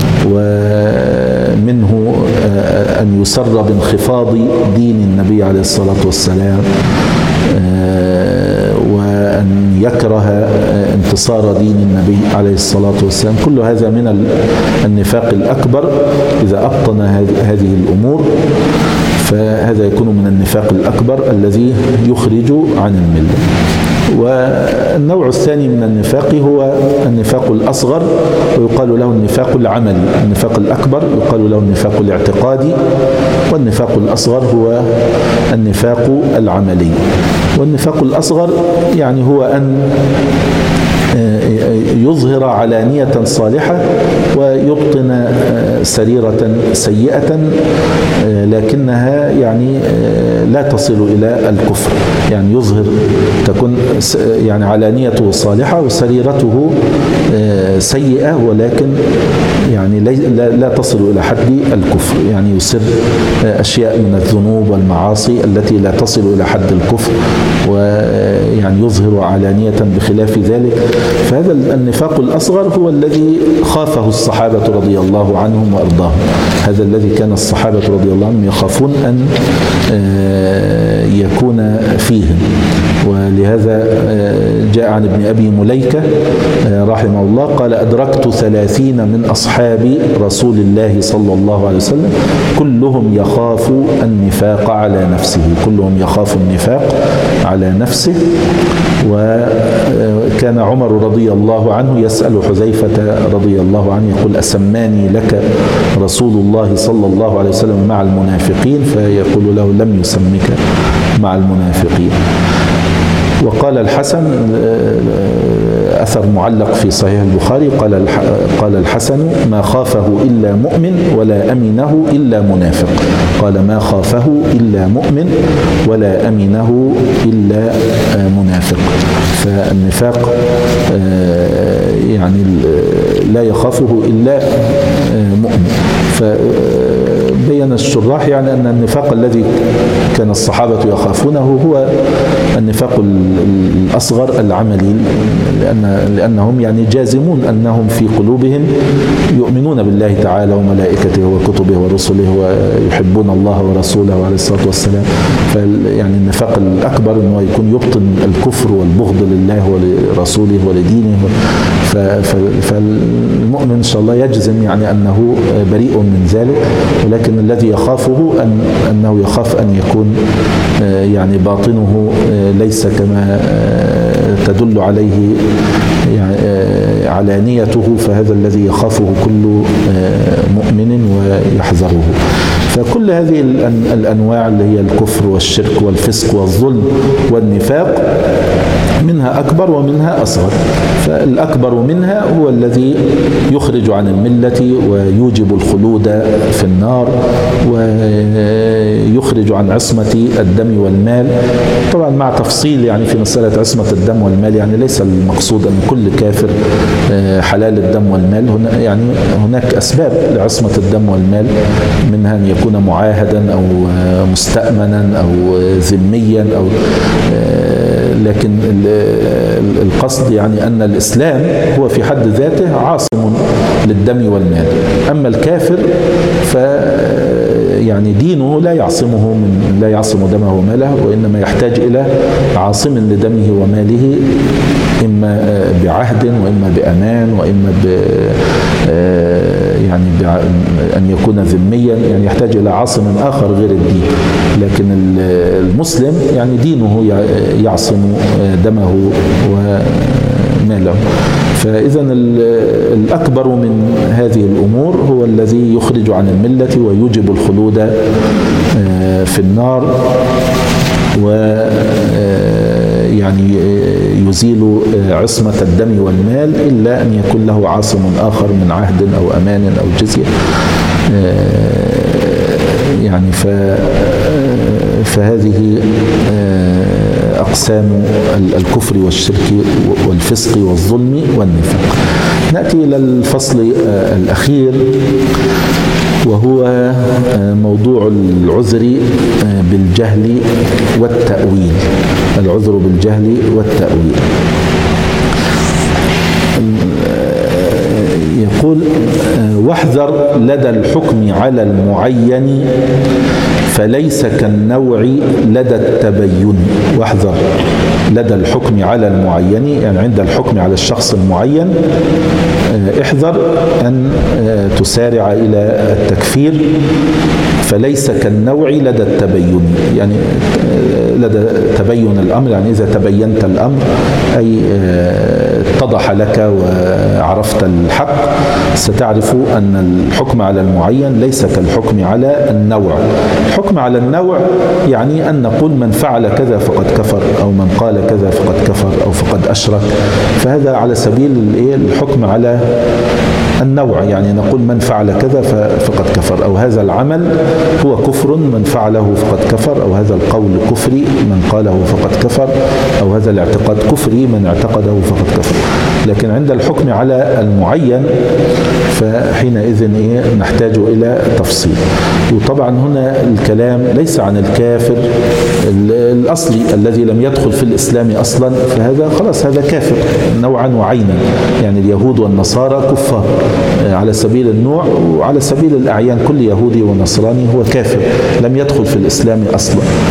ومنه أن يسر بانخفاض دين النبي عليه الصلاة والسلام، وأن يكره انتصار دين النبي عليه الصلاة والسلام. كل هذا من النفاق الأكبر. إذا أبطن هذه الأمور فهذا يكون من النفاق الأكبر الذي يخرج عن الملة. والنوع الثاني من النفاق هو النفاق الأصغر، ويقال له النفاق العملي. النفاق الأكبر يقال له النفاق الاعتقادي، والنفاق الأصغر هو النفاق العملي. والنفاق الأصغر يعني هو أن يظهر علانية صالحة ويبطن سريرة سيئة، لكنها يعني لا تصل إلى الكفر. يعني يظهر تكون يعني علانيته صالحة وسريرته سيئة، ولكن يعني لا تصل إلى حد الكفر. يعني يسر أشياء من الذنوب والمعاصي التي لا تصل إلى حد الكفر، ويعني يظهر علانية بخلاف ذلك. فهذا النفاق الأصغر هو الذي خافه الصحابة رضي الله عنهم وأرضاهم. هذا الذي كان الصحابة رضي الله عنهم يخافون أن يكون فيهم. ولهذا جاء عن ابن أبي مليكة رحمه الله قال: أدركت ثلاثين من أصحاب رسول الله صلى الله عليه وسلم كلهم يخاف النفاق على نفسه، كلهم يخاف النفاق على نفسه. وكان عمر رضي الله عنه يسأل حذيفة رضي الله عنه يقول: أسماني لك رسول الله صلى الله عليه وسلم مع المنافقين؟ فيقول له: لم يسمك مع المنافقين. وقال الحسن، أثر معلق في صحيح البخاري، قال قال الحسن: ما خافه إلا مؤمن ولا أمنه إلا منافق. قال: ما خافه إلا مؤمن ولا أمنه إلا منافق. فالنفاق يعني لا يخافه إلا مؤمن. فبين الشراح يعني أن النفاق الذي كان الصحابة يخافونه هو النفاق الأصغر العملي، لأن لأنهم يعني جازمون أنهم في قلوبهم يؤمنون بالله تعالى وملائكته وكتبه ورسله ويحبون الله ورسوله عليه الصلاة والسلام. فيعني النفاق الأكبر أنه يكون يبطن الكفر والبغض لله ولرسوله ولدينه. فالمؤمن إن شاء الله يجزم يعني أنه بريء من ذلك، ولكن الذي يخافه أن أنه يخاف أن يكون يعني باطنه ليس كما تدل عليه يعني علانيته، فهذا الذي يخافه كل مؤمن ويحذره. فكل هذه الأنواع اللي هي الكفر والشرك والفسق والظلم والنفاق منها أكبر ومنها أصغر. فالأكبر منها هو الذي يخرج عن الملة ويوجب الخلود في النار ويخرج عن عصمة الدم والمال. طبعا مع تفصيل يعني في مسألة عصمة الدم والمال، يعني ليس المقصود أن كل كافر حلال الدم والمال. هنا يعني هناك أسباب لعصمة الدم والمال، منها أن يكون معاهدا أو مستأمنا أو ذميا أو لكن القصد يعني أن الإسلام هو في حد ذاته عاصم للدم والمال. أما الكافر ف يعني دينه لا يعصمه من لا يعصم دمه وماله، وإنما يحتاج إلى عاصم لدمه وماله، إما بعهد وإما بأمان وإما ب يعني أن يكون ذميا، يعني يحتاج إلى عاصم آخر غير الدين. لكن المسلم يعني دينه يعصم دمه وماله. فإذا الأكبر من هذه الأمور هو الذي يخرج عن الملة ويوجب الخلود في النار، و يعني يزيل عصمة الدم والمال، إلا أن يكون له عاصم آخر من عهد أو أمان أو جزية. يعني فهذه أقسام الكفر والشرك والفسق والظلم والنفاق. نأتي إلى الفصل الأخير، وهو موضوع العذر بالجهل والتأويل. العذر بالجهل والتأويل. يقول: واحذر لدى الحكم على المعين فليس كالنوع لدى التبين. واحذر لدى الحكم على المعين، يعني عند الحكم على الشخص المعين احذر أن تسارع إلى التكفير. فليس كالنوع لدى التبين، يعني لدى تبين الأمر، يعني إذا تبينت الأمر أي اتضح لك وعرفت الحق، ستعرف أن الحكم على المعين ليس كالحكم على النوع. الحكم على النوع يعني أن نقول من فعل كذا فقد كفر، أو من قال كذا فقد كفر، أو فقد أشرك. فهذا على سبيل الحكم على النوع، يعني نقول من فعل كذا فقد كفر، أو هذا العمل هو كفر من فعله فقد كفر، أو هذا القول كفري من قاله فقد كفر، أو هذا الاعتقاد كفري من اعتقده فقد كفر. لكن عند الحكم على المعين فحينئذ إيه نحتاج إلى تفصيل. وطبعا هنا الكلام ليس عن الكافر الأصلي الذي لم يدخل في الإسلام أصلا، فهذا خلاص هذا كافر نوعا وعينا، يعني اليهود والنصارى كفار على سبيل النوع، وعلى سبيل الأعيان كل يهودي ونصراني هو كافر لم يدخل في الإسلام أصلا.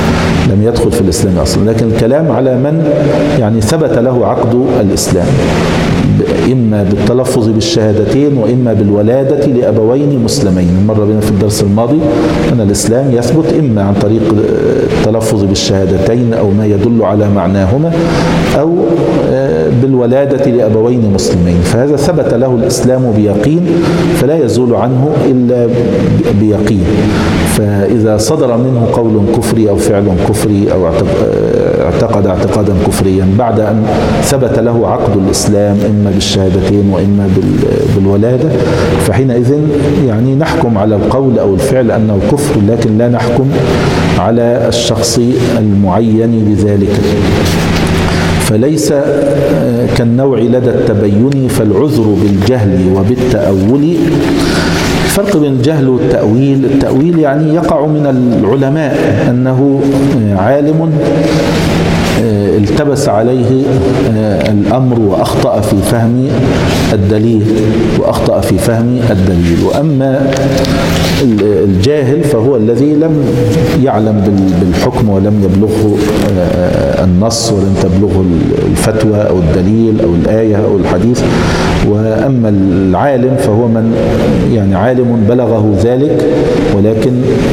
لم يدخل في الإسلام أصلا. لكن الكلام على من يعني ثبت له عقد الإسلام، إما بالتلفظ بالشهادتين وإما بالولادة لأبوين مسلمين. مر بنا في الدرس الماضي أن الإسلام يثبت إما عن طريق التلفظ بالشهادتين أو ما يدل على معناهما، أو بالولادة لأبوين مسلمين. فهذا ثبت له الإسلام بيقين، فلا يزول عنه إلا بيقين. فإذا صدر منه قول كفري أو فعل كفري أو اعتقد اعتقادا كفريا بعد أن ثبت له عقد الإسلام إما بالشهادتين وإما بالولادة، فحينئذ يعني نحكم على القول أو الفعل أنه كفر، لكن لا نحكم على الشخص المعين بذلك. فليس كالنوع لدى التبين، فالعذر بالجهل وبالتأول. الفرق بين الجهل والتأويل، التأويل يعني يقع من العلماء أنه عالم التبس عليه الأمر وأخطأ في فهم الدليل وأخطأ في فهم الدليل. وأما الجاهل فهو الذي لم يعلم بالحكم ولم يبلغه النص ولم تبلغه الفتوى أو الدليل أو الآية أو الحديث. وأما العالم فهو من يعني عالم بلغه ذلك ولكن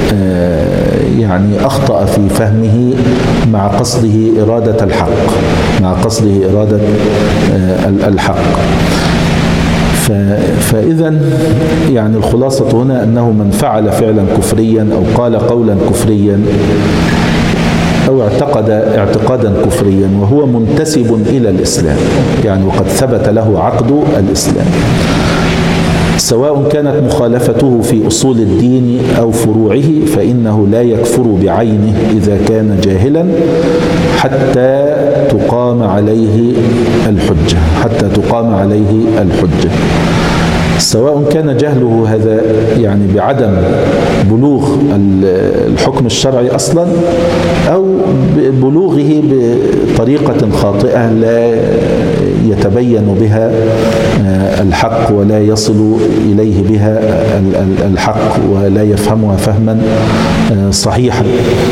يعني أخطأ في فهمه مع قصده إرادة الحق مع قصده إرادة الحق. فإذا يعني الخلاصة هنا أنه من فعل فعلا كفريا أو قال قولا كفريا أو اعتقد اعتقادا كفريا وهو منتسب إلى الإسلام، يعني وقد ثبت له عقد الإسلام، سواء كانت مخالفته في أصول الدين أو فروعه، فإنه لا يكفر بعينه إذا كان جاهلا حتى تقام عليه الحجة حتى تقام عليه الحجة سواء كان جهله هذا يعني بعدم بلوغ الحكم الشرعي أصلا أو بلوغه بطريقة خاطئة لا يتبين بها الحق ولا يصل إليه بها الحق ولا يفهمها فهما صحيحا.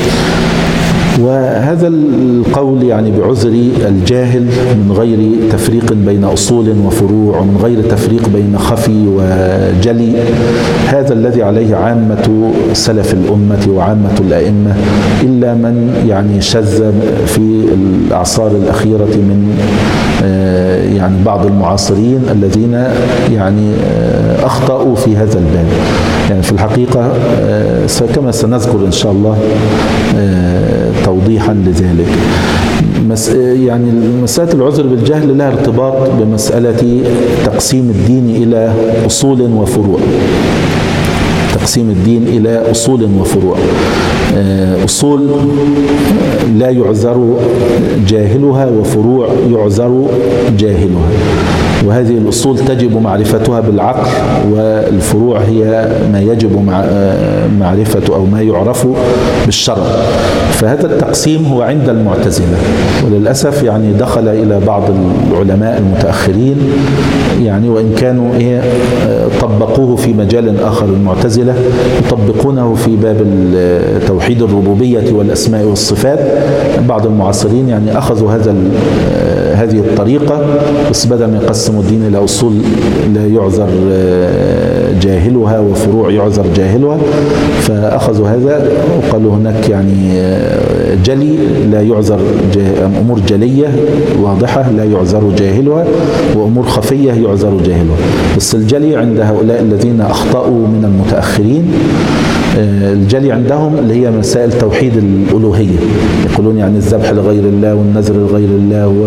وهذا القول يعني بعذر الجاهل من غير تفريق بين أصول وفروع ومن غير تفريق بين خفي وجلي، هذا الذي عليه عامة سلف الأمة وعامة الأئمة، إلا من يعني شذ في الأعصار الأخيرة من يعني بعض المعاصرين الذين يعني أخطأوا في هذا الباب. يعني في الحقيقة كما سنذكر إن شاء الله توضيحا لذلك، يعني مسألة العذر بالجهل لها ارتباط بمسألة تقسيم الدين إلى أصول وفروع تقسيم الدين إلى أصول وفروع. أصول لا يعذر جاهلها وفروع يعذر جاهلها، وهذه الأصول تجب معرفتها بالعقل، والفروع هي ما يجب معرفته أو ما يعرف بالشرع. فهذا التقسيم هو عند المعتزلة، وللأسف يعني دخل إلى بعض العلماء المتأخرين يعني وإن كانوا إيه طبقوه في مجال آخر. المعتزلة يطبقونه في باب توحيد الربوبية والأسماء والصفات. بعض المعاصرين يعني أخذوا هذا هذه الطريقة، بس بدل ما يقسموا الدين إلى أصول لا يعذر جاهلها وفروع يعذر جاهلها، فأخذوا هذا وقالوا هناك يعني جلي لا يعذر أمور جلية واضحة لا يعذر جاهلها، وأمور خفية يعذر جاهلها. بس الجلي عند هؤلاء الذين أخطأوا من المتأخرين، الجلي عندهم اللي هي مسائل توحيد الألوهية، يقولون يعني الذبح لغير الله والنذر لغير الله و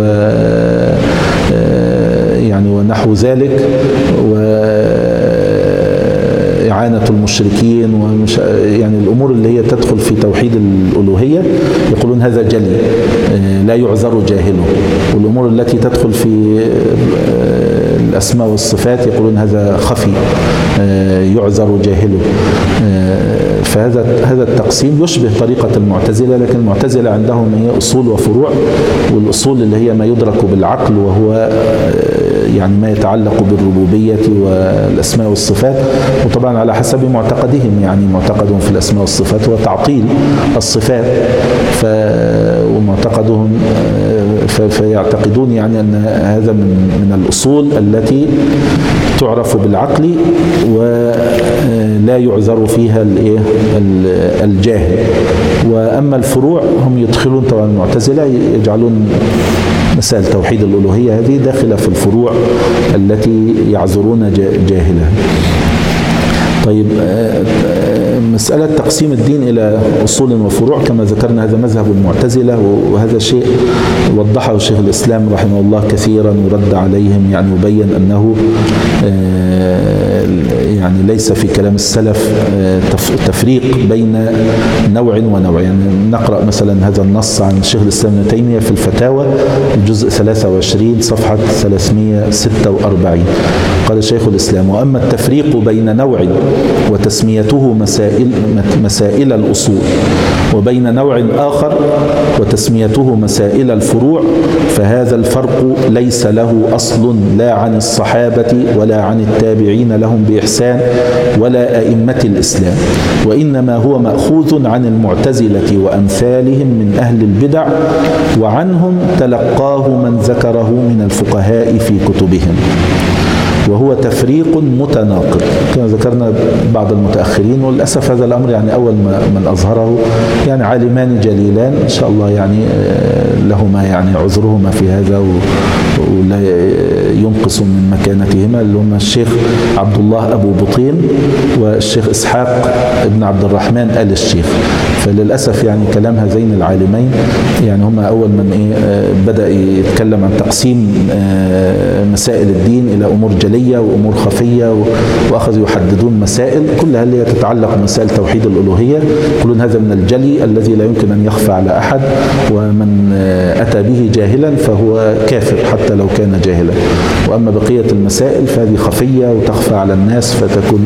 يعني ونحو ذلك، وإعانة المشركين ومش يعني الأمور اللي هي تدخل في توحيد الألوهية، يقولون هذا جلي لا يعذر جاهله. والأمور التي تدخل في الأسماء والصفات يقولون هذا خفي يعذر جاهله. فهذا هذا التقسيم يشبه طريقة المعتزلة، لكن المعتزلة عندهم هي أصول وفروع، والأصول اللي هي ما يدرك بالعقل وهو يعني ما يتعلق بالربوبية والأسماء والصفات، وطبعا على حسب معتقدهم، يعني معتقدهم في الأسماء والصفات هو تعطيل الصفات، ف ومعتقدهم فيعتقدون يعني أن هذا من من الأصول التي تعرف بالعقل ولا يعذر فيها الجاهل. وأما الفروع هم يدخلون طبعا المعتزلة يجعلون مسائل توحيد الألوهية هذه داخلة في الفروع التي يعذرون جاهلها. طيب، مسألة تقسيم الدين إلى أصول وفروع كما ذكرنا هذا مذهب المعتزلة، وهذا شيء وضحه شيخ الإسلام رحمه الله كثيرا ورد عليهم، يعني وبين أنه يعني ليس في كلام السلف تفريق بين نوع ونوع. يعني نقرأ مثلا هذا النص عن شيخ الإسلام ابن تيمية في الفتاوى الجزء ثلاثة وعشرين صفحة ثلاثمائة وستة وأربعين، قال شيخ الإسلام: وأما التفريق بين نوع وتسميته مسائل, مسائل الأصول وبين نوع آخر وتسميته مسائل الفروع فهذا الفرق ليس له أصل لا عن الصحابة ولا عن التابعين لهم بإحسان ولا أئمة الإسلام، وإنما هو مأخوذ عن المعتزلة وأمثالهم من أهل البدع، وعنهم تلقاه من ذكره من الفقهاء في كتبهم، وهو تفريق متناقض كما ذكرنا بعض المتأخرين. وللأسف هذا الأمر يعني أول من أظهره يعني عالمان جليلان إن شاء الله يعني لهما يعني عذرهما في هذا ولا ينقص من مكانتهما، اللي هم الشيخ عبد الله أبو بطين والشيخ إسحاق ابن عبد الرحمن آل الشيخ. فللأسف يعني كلام هذين العالمين يعني هم أول من إيه بدأ يتكلم عن تقسيم مسائل الدين إلى أمور جلية وأمور خفية، وأخذوا يحددون مسائل كلها اللي تتعلق بمسائل توحيد الألوهية، يقولون هذا من الجلي الذي لا يمكن أن يخفى على أحد، ومن أتى به جاهلا فهو كافر حتى لو كان جاهلا. وأما بقية المسائل فهذه خفية وتخفى على الناس فتكون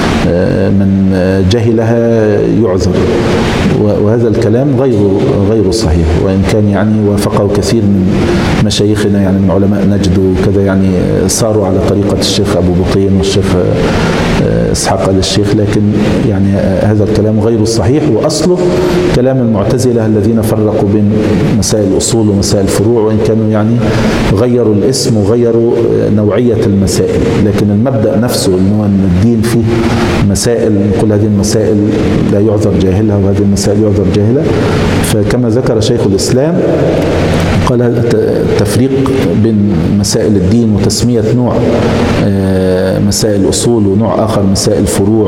من جهلها يعذر، وهذا الكلام غير غير صحيح، وإن كان يعني وافقه كثير من مشايخنا يعني من علماء نجد وكذا، يعني صاروا على طريقة الشيخ أبو بطين والشيخ إسحاق آل الشيخ، لكن يعني هذا الكلام غير الصحيح، وأصله كلام المعتزلة الذين فرقوا بين مسائل الأصول ومسائل الفروع، وإن كانوا يعني غيروا الاسم وغيروا نوعية المسائل، لكن المبدأ نفسه أنه أن الدين فيه مسائل، نقول هذه المسائل لا يعذر جاهلها وهذه المسائل يعذر جاهلها. فكما ذكر شيخ الإسلام قال التفريق بين مسائل الدين وتسمية نوع مسائل الأصول ونوع آخر مسائل الفروع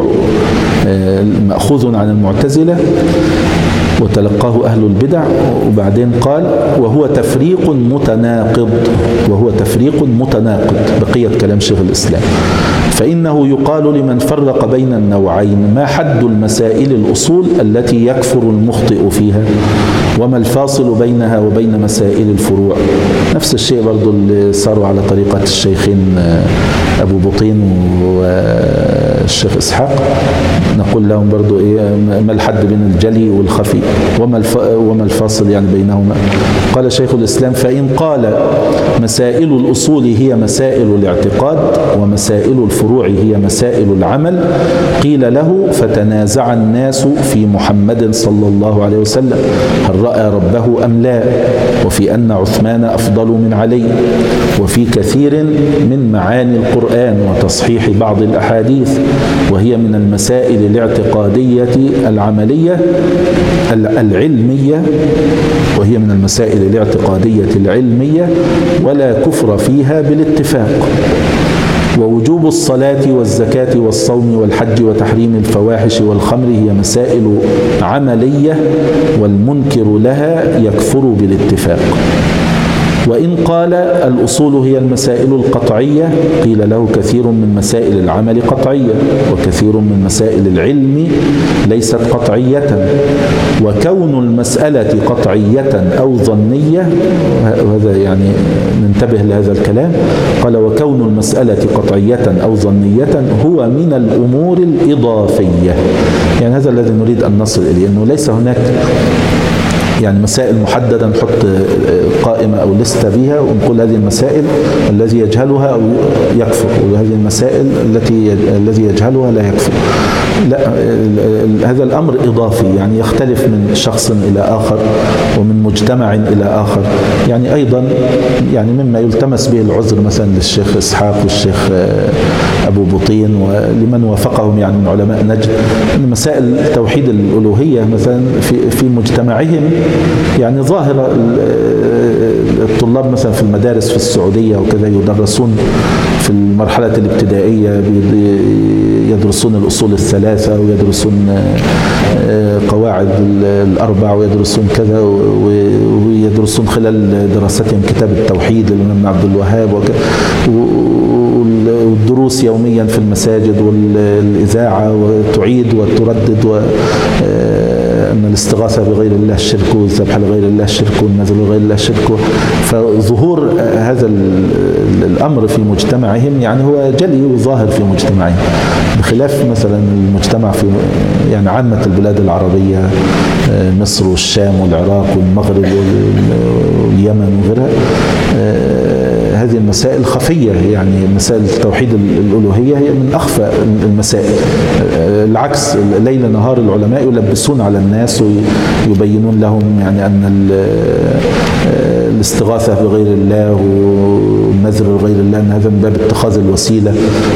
مأخوذ عن المعتزلة وتلقاه أهل البدع. وبعدين قال وهو تفريق متناقض، وهو تفريق متناقض بقية كلام شيخ الإسلام، فإنه يقال لمن فرق بين النوعين: ما حد المسائل الأصول التي يكفر المخطئ فيها؟ وما الفاصل بينها وبين مسائل الفروع؟ نفس الشيء برضو اللي صاروا على طريقة الشيخين أبو بطين والشيخ إسحاق، نقول لهم برضو إيه ما الحد بين الجلي والخفي وما وما الفاصل يعني بينهما؟ قال شيخ الإسلام: فإن قال مسائل الأصول هي مسائل الاعتقاد ومسائل الفروع هي مسائل العمل، قيل له: فتنازع الناس في محمد صلى الله عليه وسلم هل رأى ربه أم لا، وفي أن عثمان أفضل من علي، وفي كثير من معاني القرآن وتصحيح بعض الأحاديث، وهي من المسائل الاعتقادية العملية العلمية وهي من المسائل الاعتقادية العلمية ولا كفر فيها بالاتفاق. ووجوب الصلاة والزكاة والصوم والحج وتحريم الفواحش والخمر هي مسائل عملية والمنكر لها يكفر بالاتفاق. وإن قال الأصول هي المسائل القطعية، قيل له: كثير من مسائل العمل قطعية، وكثير من مسائل العلم ليست قطعية، وكون المسألة قطعية أو ظنية، وهذا يعني ننتبه لهذا الكلام، قال: وكون المسألة قطعية أو ظنية هو من الأمور الإضافية. يعني هذا الذي نريد أن نصل إليه، أنه ليس هناك يعني مسائل محددة نحط قائمة أو لستة بها ونقول هذه المسائل الذي يجهلها أو يكفر، وهذه المسائل التي الذي يجهلها لا يكفر. لا، هذا الأمر إضافي، يعني يختلف من شخص إلى آخر ومن مجتمع إلى آخر. يعني أيضا يعني مما يلتمس به العذر مثلا للشيخ إسحاق والشيخ أبو بطين ولمن وافقهم يعني من علماء نجد، أن مسائل توحيد الألوهية مثلا في في مجتمعهم يعني ظاهرة. الطلاب مثلا في المدارس في السعودية وكذا يدرسون في المرحلة الابتدائية، يدرسون الأصول الثلاثة ويدرسون قواعد الأربع ويدرسون كذا، ويدرسون خلال دراستهم كتاب التوحيد للإمام عبد الوهاب، والدروس يوميا في المساجد والإذاعة، وتعيد وتردد و أن الاستغاثة بغير الله الشرك، والذبح لغير الله الشرك، والنذر لغير الله الشرك. فظهور هذا الأمر في مجتمعهم يعني هو جلي وظاهر في مجتمعهم، بخلاف مثلا المجتمع في يعني عامة البلاد العربية، مصر والشام والعراق والمغرب واليمن وغيرها. هذه المسائل خفية، يعني مسائل توحيد الألوهية هي من أخفى المسائل. العكس، ليل نهار العلماء يلبسون على الناس ويبينون لهم يعني أن الاستغاثة بغير الله والنذر لغير الله أن هذا من باب اتخاذ الوسيلة،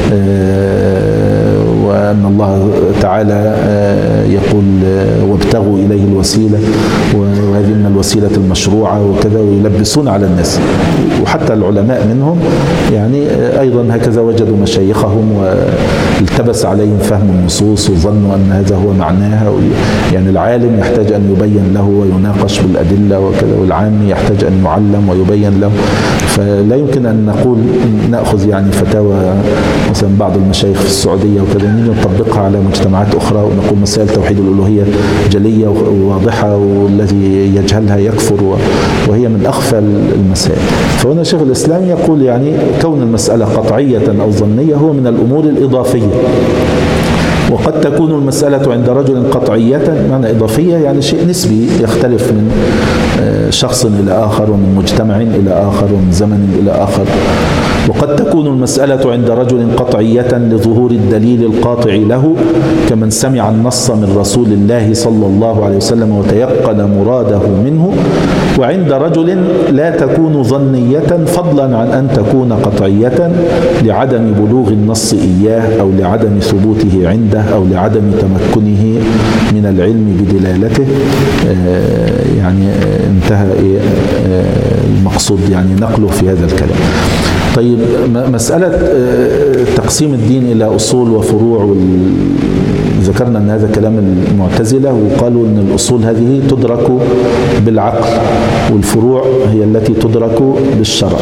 وأن الله تعالى يقول وابتغوا إليه الوسيلة، وهذه من الوسيلة المشروعة وكذا، ويلبسون على الناس. وحتى العلماء منهم يعني أيضا هكذا وجدوا مشايخهم والتبس عليهم فهم النصوص وظنوا أن هذا هو معناها. يعني العالم يحتاج أن يبين له ويناقش بالأدلة وكذا، والعام يحتاج أن يعلم ويبين له. فلا يمكن أن نقول نأخذ يعني فتاوى مثلا بعض المشايخ في السعودية وكذا نطبقها على مجتمعات أخرى ونقول مسائل توحيد الألوهية جلية وواضحة والذي يجهلها يكفر، وهي من أخفى المسائل. فهنا شيخ الإسلام يقول يعني كون المسألة قطعية أو ظنية هو من الأمور الإضافية. وقد تكون المسألة عند رجل قطعية، معنى إضافية يعني شيء نسبي يختلف من شخص إلى آخر ومن مجتمع إلى آخر ومن زمن إلى آخر. وقد تكون المسألة عند رجل قطعية لظهور الدليل القاطع له، كمن سمع النص من رسول الله صلى الله عليه وسلم وتيقن مراده منه. وعند رجل لا تكون ظنية فضلا عن أن تكون قطعية لعدم بلوغ النص إياه أو لعدم ثبوته عنده أو لعدم تمكنه من العلم بدلالته. يعني انتهى المقصود يعني نقله في هذا الكلام. طيب، مسألة تقسيم الدين إلى أصول وفروع، ذكرنا أن هذا كلام المعتزلة، وقالوا أن الأصول هذه تدرك بالعقل والفروع هي التي تدرك بالشرع.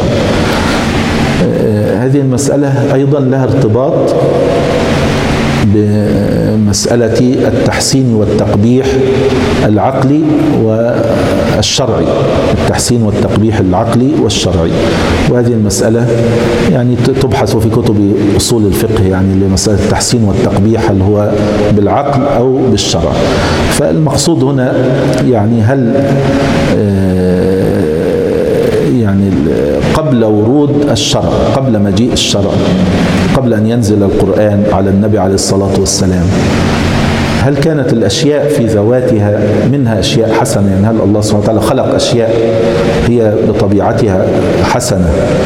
هذه المسألة أيضا لها ارتباط بمسألة التحسين والتقبيح العقلي والشرعي، التحسين والتقبيح العقلي والشرعي. وهذه المسألة يعني تبحث في كتب أصول الفقه، يعني لمسألة التحسين والتقبيح هل هو بالعقل أو بالشرع. فالمقصود هنا يعني هل يعني قبل ورود الشرع، قبل مجيء الشرع، قبل أن ينزل القرآن على النبي عليه الصلاة والسلام، هل كانت الأشياء في ذواتها منها أشياء حسنة؟ يعني هل الله سبحانه وتعالى خلق أشياء هي بطبيعتها حسنة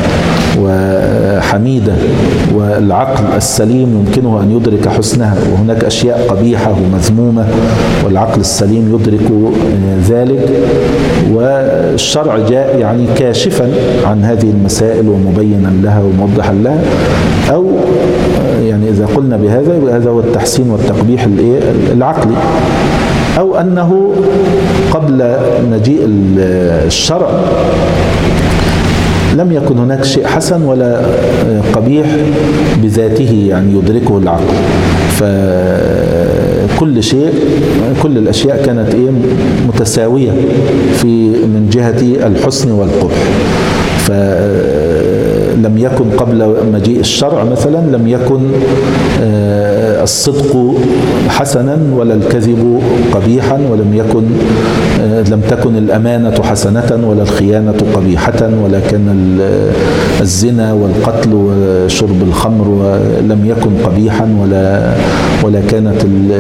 وحميدة والعقل السليم يمكنه أن يدرك حسنها، وهناك أشياء قبيحة ومذمومة والعقل السليم يدرك ذلك، والشرع جاء يعني كاشفا عن هذه المسائل ومبينا لها وموضحا لها؟ أو يعني إذا قلنا بهذا هذا هو التحسين والتقبيح العقلي، أو أنه قبل مجيء الشرع لم يكن هناك شيء حسن ولا قبيح بذاته يعني يدركه العقل، فكل شيء كل الأشياء كانت إيه متساوية في من جهة الحسن والقبح. فلم يكن قبل مجيء الشرع مثلا لم يكن الصدق حسنا ولا الكذب قبيحا، ولم يكن لم تكن الأمانة حسنة ولا الخيانة قبيحة، ولا كان الزنا والقتل وشرب الخمر ولم يكن قبيحا، ولا ولا كانت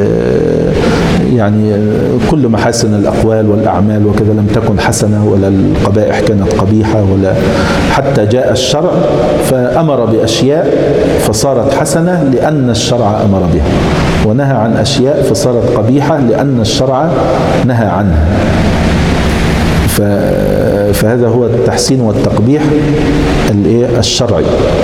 يعني كل محاسن الأقوال والأعمال وكذا لم تكن حسنة، ولا القبائح كانت قبيحة، ولا حتى جاء الشرع فأمر بأشياء فصارت حسنة لأن الشرع أمر بها، ونهى عن أشياء فصارت قبيحة لأن الشرع نهى عنها. فهذا هو التحسين والتقبيح الشرعي.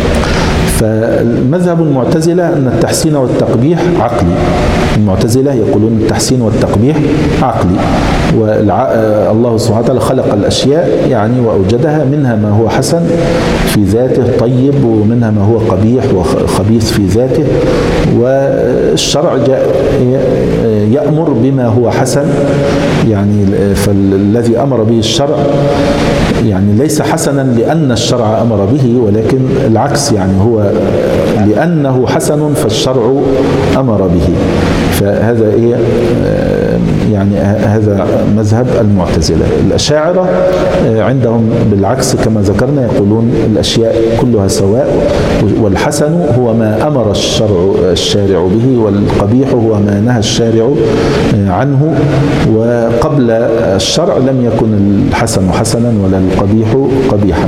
فمذهب المعتزلة أن التحسين والتقبيح عقلي. المعتزلة يقولون التحسين والتقبيح عقلي، والله سبحانه وتعالى خلق الأشياء يعني وأوجدها، منها ما هو حسن في ذاته طيب، ومنها ما هو قبيح وخبيث في ذاته، والشرع جاء يأمر بما هو حسن، يعني فالذي أمر به الشرع يعني ليس حسنا لأن الشرع أمر به، ولكن العكس، يعني هو لأنه حسن فالشرع أمر به. فهذا إيه يعني هذا مذهب المعتزلة. الأشاعرة عندهم بالعكس كما ذكرنا، يقولون الأشياء كلها سواء، والحسن هو ما أمر الشرع الشارع به، والقبيح هو ما نهى الشارع عنه، وقبل الشرع لم يكن الحسن حسنا ولا القبيح قبيحا.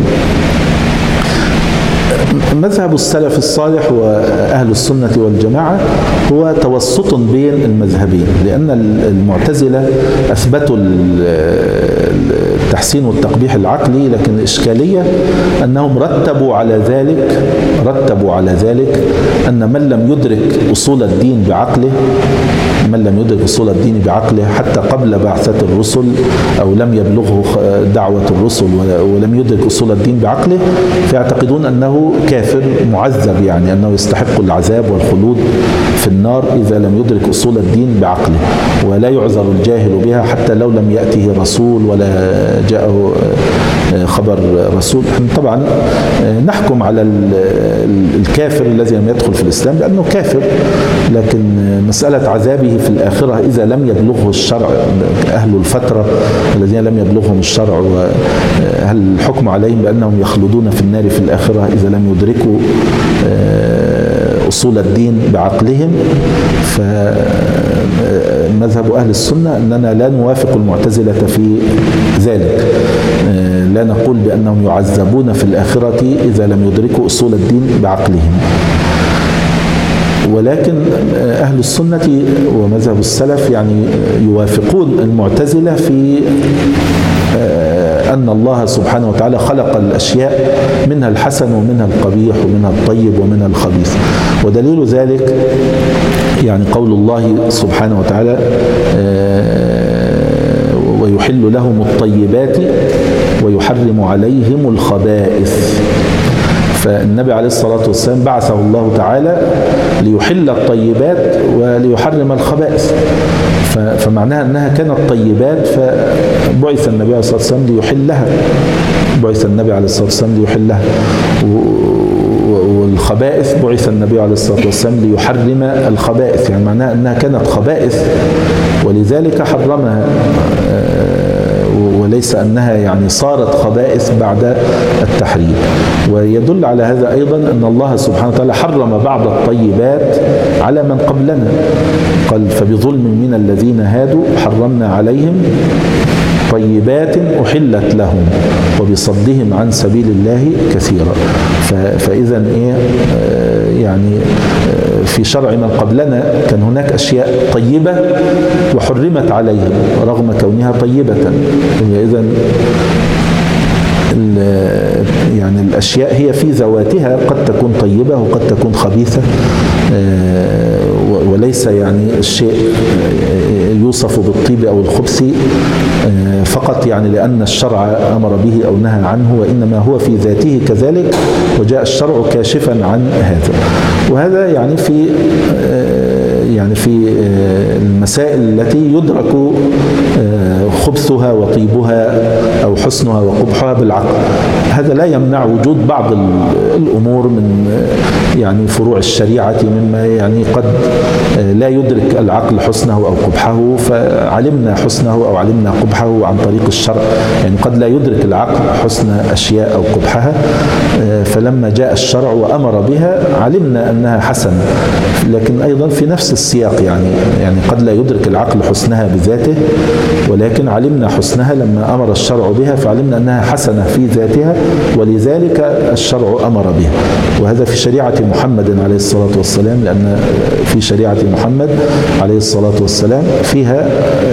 مذهب السلف الصالح وأهل السنة والجماعة هو توسط بين المذهبين، لأن المعتزلة أثبتوا التحسين والتقبيح العقلي، لكن الإشكالية أنهم رتبوا على ذلك رتبوا على ذلك أن من لم يدرك أصول الدين بعقله من لم يدرك أصول الدين بعقله حتى قبل بعثة الرسل، أو لم يبلغه دعوة الرسل ولم يدرك أصول الدين بعقله، فيعتقدون أنه كافر معذب، يعني أنه يستحق العذاب والخلود في النار إذا لم يدرك أصول الدين بعقله، ولا يعذر الجاهل بها حتى لو لم يأته رسول ولا جاءه خبر رسول. طبعا نحكم على الكافر الذي لم يدخل في الإسلام لأنه كافر، لكن مسألة عذابه في الآخرة إذا لم يبلغه الشرع، أهل الفترة الذين لم يبلغهم الشرع، وهل الحكم عليهم بأنهم يخلدون في النار في الآخرة إذا لم يدركوا أصول الدين بعقلهم؟ فمذهب أهل السنة أننا لا نوافق المعتزلة في ذلك، لا نقول بأنهم يعذبون في الآخرة إذا لم يدركوا أصول الدين بعقلهم. ولكن أهل السنة ومذهب السلف يعني يوافقون المعتزلة في أن الله سبحانه وتعالى خلق الأشياء منها الحسن ومنها القبيح ومنها الطيب ومنها الخبيث. ودليل ذلك يعني قول الله سبحانه وتعالى ويحل لهم الطيبات ويحرم عليهم الخبائث. فالنبي عليه الصلاة والسلام بعثه الله تعالى ليحل الطيبات وليحرم الخبائث، فمعناها أنها كانت طيبات فبعث النبي عليه الصلاة والسلام ليحلها بعث النبي عليه الصلاة والسلام ليحلها والخبائث بعث النبي عليه الصلاة والسلام ليحرم الخبائث، يعني معناها أنها كانت خبائث ولذلك حرمها، وليس أنها يعني صارت خبائث بعد التحريم. ويدل على هذا أيضا أن الله سبحانه وتعالى حرم بعض الطيبات على من قبلنا، قال فبظلم من الذين هادوا حرمنا عليهم طيبات أحلت لهم وبصدهم عن سبيل الله كثيرا. فإذا إيه يعني في شرع من قبلنا كان هناك أشياء طيبة وحرمت عليهم رغم كونها طيبة. إذا يعني الأشياء هي في ذواتها قد تكون طيبة وقد تكون خبيثة، وليس يعني الشيء يوصف بالطيب أو الخبث فقط يعني لأن الشرع أمر به أو نهى عنه، وإنما هو في ذاته كذلك، وجاء الشرع كاشفا عن هذا. وهذا يعني في يعني في المسائل التي يدرك خبثها وطيبها أو حسنها وقبحها بالعقل. هذا لا يمنع وجود بعض الأمور من يعني فروع الشريعة مما يعني قد لا يدرك العقل حسنه أو قبحه، فعلمنا حسنه أو علمنا قبحه عن طريق الشرع. يعني قد لا يدرك العقل حسن أشياء أو قبحها، فلما جاء الشرع وأمر بها علمنا أنها حسنة، لكن أيضا في نفس السياق يعني يعني قد لا يدرك العقل حسنها بذاته، ولكن علمنا حسنها لما أمر الشرع بها، فعلمنا أنها حسنة في ذاتها، ولذلك الشرع أمر بها. وهذا في شريعة محمد عليه الصلاة والسلام، لأن في شريعة محمد عليه الصلاة والسلام فيها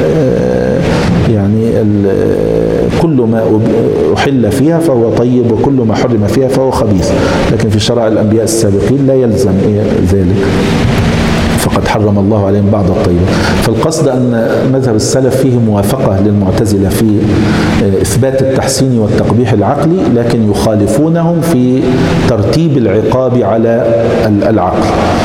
يعني كل ما أحل فيها فهو طيب، وكل ما حرم فيها فهو خبيث، لكن في شرائع الأنبياء السابقين لا يلزم ذلك، فقد حرم الله عليهم بعض الطيبات. فالقصد أن مذهب السلف فيه موافقة للمعتزلة في إثبات التحسين والتقبيح العقلي، لكن يخالفونهم في ترتيب العقاب على العقل.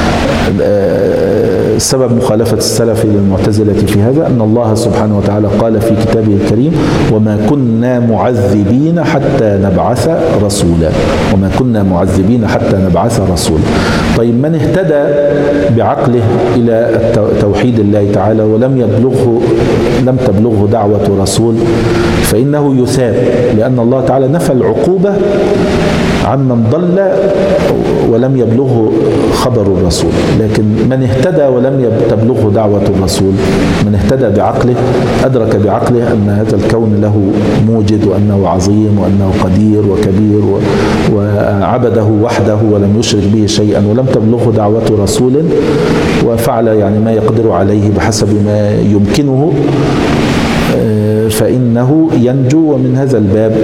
سبب مخالفة السلف للمعتزلة في هذا أن الله سبحانه وتعالى قال في كتابه الكريم: وما كنا معذبين حتى نبعث رسولا. وما كنا معذبين حتى نبعث رسولا. طيب من اهتدى بعقله إلى توحيد الله تعالى ولم يبلغه لم تبلغه دعوة رسول فإنه يثاب، لأن الله تعالى نفى العقوبة عمن ضل ولم يبلغه خبر الرسول. لكن من اهتدى ولم تبلغه دعوة الرسول، من اهتدى بعقله أدرك بعقله أن هذا الكون له موجد، وأنه عظيم، وأنه قدير وكبير، وعبده وحده ولم يشرك به شيئا، ولم تبلغه دعوة رسول، وفعل يعني ما يقدر عليه بحسب ما يمكنه، فإنه ينجو. ومن هذا الباب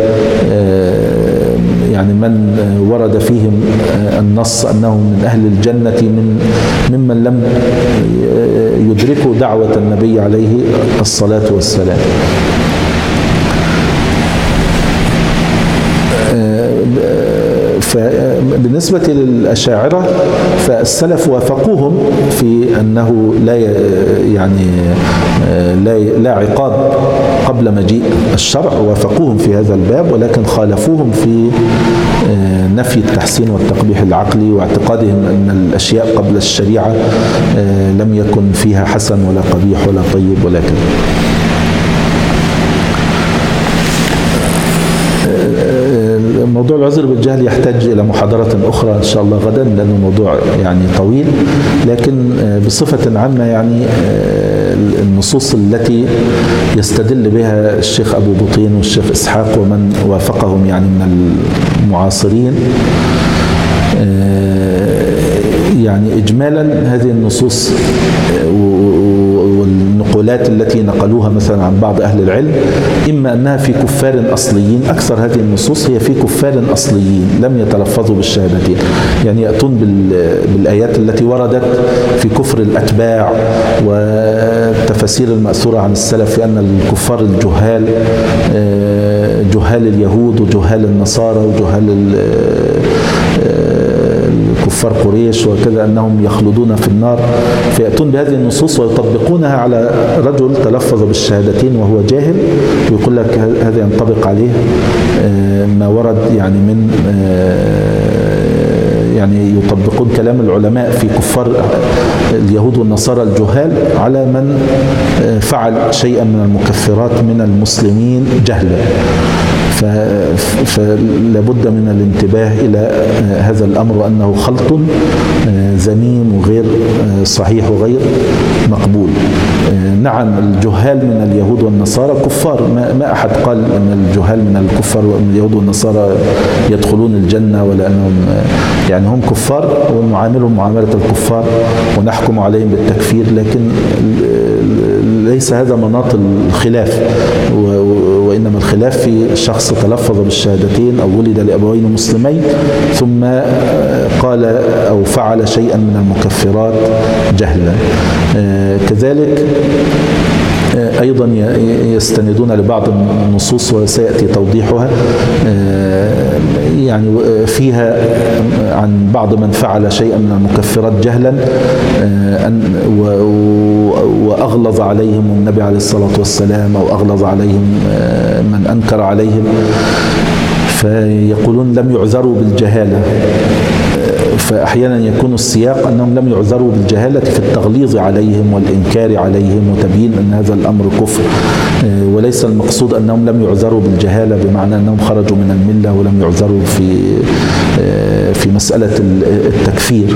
يعني من ورد فيهم النص أنه من أهل الجنة من ممن لم يدركوا دعوة النبي عليه الصلاة والسلام. فبالنسبة للأشاعرة فالسلف وافقوهم في أنه لا يعني لا لا عقاب قبل مجيء الشرع، وافقوهم في هذا الباب، ولكن خالفوهم في نفي التحسين والتقبيح العقلي، واعتقادهم أن الأشياء قبل الشريعة لم يكن فيها حسن ولا قبيح ولا طيب ولا كذا. موضوع العذر بالجهل يحتاج إلى محاضرة أخرى إن شاء الله غدا، لأنه موضوع يعني طويل، لكن بصفة عامة يعني النصوص التي يستدل بها الشيخ أبو بطين والشيخ إسحاق ومن وافقهم يعني من المعاصرين، يعني إجمالا هذه النصوص والنقولات التي نقلوها مثلا عن بعض أهل العلم، إما أنها في كفار أصليين. أكثر هذه النصوص هي في كفار أصليين لم يتلفظوا بالشهادتين، يعني يأتون بالآيات التي وردت في كفر الأتباع والتفاسير المأثورة عن السلف في أن الكفار الجهال جهال اليهود وجهال النصارى وجهال كفار قريش وكذا أنهم يخلدون في النار، فيأتون بهذه النصوص ويطبقونها على رجل تلفظ بالشهادتين وهو جاهل، ويقول لك هذا ينطبق عليه ما ورد يعني من يعني يطبقون كلام العلماء في كفار اليهود والنصارى الجهال على من فعل شيئا من المكفرات من المسلمين جهلا. فلابد من الانتباه إلى هذا الأمر، وأنه خلط ذميم وغير صحيح وغير مقبول. نعم الجهال من اليهود والنصارى كفار، ما أحد قال أن الجهال من الكفار وأن اليهود والنصارى يدخلون الجنة، ولا أنهم يعني هم كفار ونعاملهم معاملة الكفار ونحكم عليهم بالتكفير، لكن ليس هذا مناط الخلاف، وإنما الخلاف في شخص تلفظ بالشهادتين أو ولد لأبوين مسلمين ثم قال أو فعل شيئا من المكفرات جهلا. كذلك أيضا يستندون لبعض النصوص وسيأتي توضيحها، يعني فيها عن بعض من فعل شيئا من المكفرات جهلا وأغلظ عليهم النبي عليه الصلاة والسلام، أو أغلظ عليهم من أنكر عليهم، فيقولون لم يعذروا بالجهالة. فأحيانا يكون السياق أنهم لم يعذروا بالجهالة في التغليظ عليهم والإنكار عليهم وتبيين أن هذا الأمر كفر، وليس المقصود أنهم لم يعذروا بالجهالة بمعنى أنهم خرجوا من الملة ولم يعذروا في في مسألة التكفير،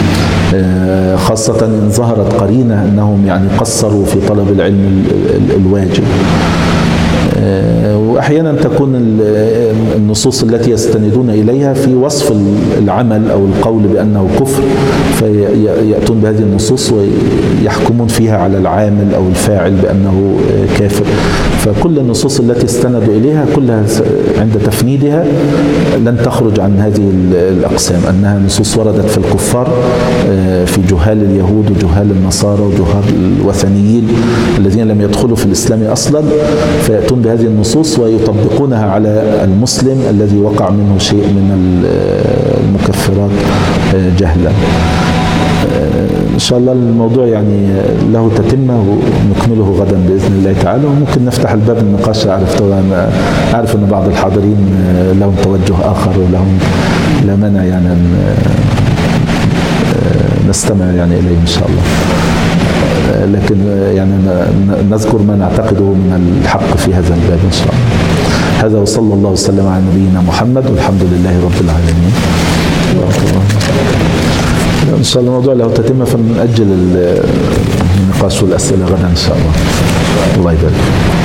خاصة إن ظهرت قرينة أنهم يعني قصروا في طلب العلم الواجب. وأحيانا تكون النصوص التي يستندون إليها في وصف العمل أو القول بأنه كفر، فيأتون بهذه النصوص ويحكمون فيها على العامل أو الفاعل بأنه كافر. فكل النصوص التي استندوا إليها كلها عند تفنيدها لن تخرج عن هذه الأقسام، أنها نصوص وردت في الكفار، في جهال اليهود وجهال النصارى وجهال الوثنيين الذين لم يدخلوا في الإسلام أصلا، فيأتون بهذه النصوص ويطبقونها على المسلم الذي وقع منه شيء من المكفرات جهلا. إن شاء الله الموضوع يعني له تتمة ونكمله غدا بإذن الله تعالى، وممكن نفتح الباب النقاش. أعرف طبعا أعرف أن بعض الحاضرين لهم توجه آخر ولهم لا مانع يعني أن نستمع يعني إليه إن شاء الله، لكن يعني نذكر ما نعتقده من الحق في هذا الباب إن شاء الله. هذا وصلى الله وسلم على نبينا محمد والحمد لله رب العالمين. إن شاء الله الموضوع له تتمة، فنأجل النقاش والأسئلة غدا إن شاء الله. الله يبارك.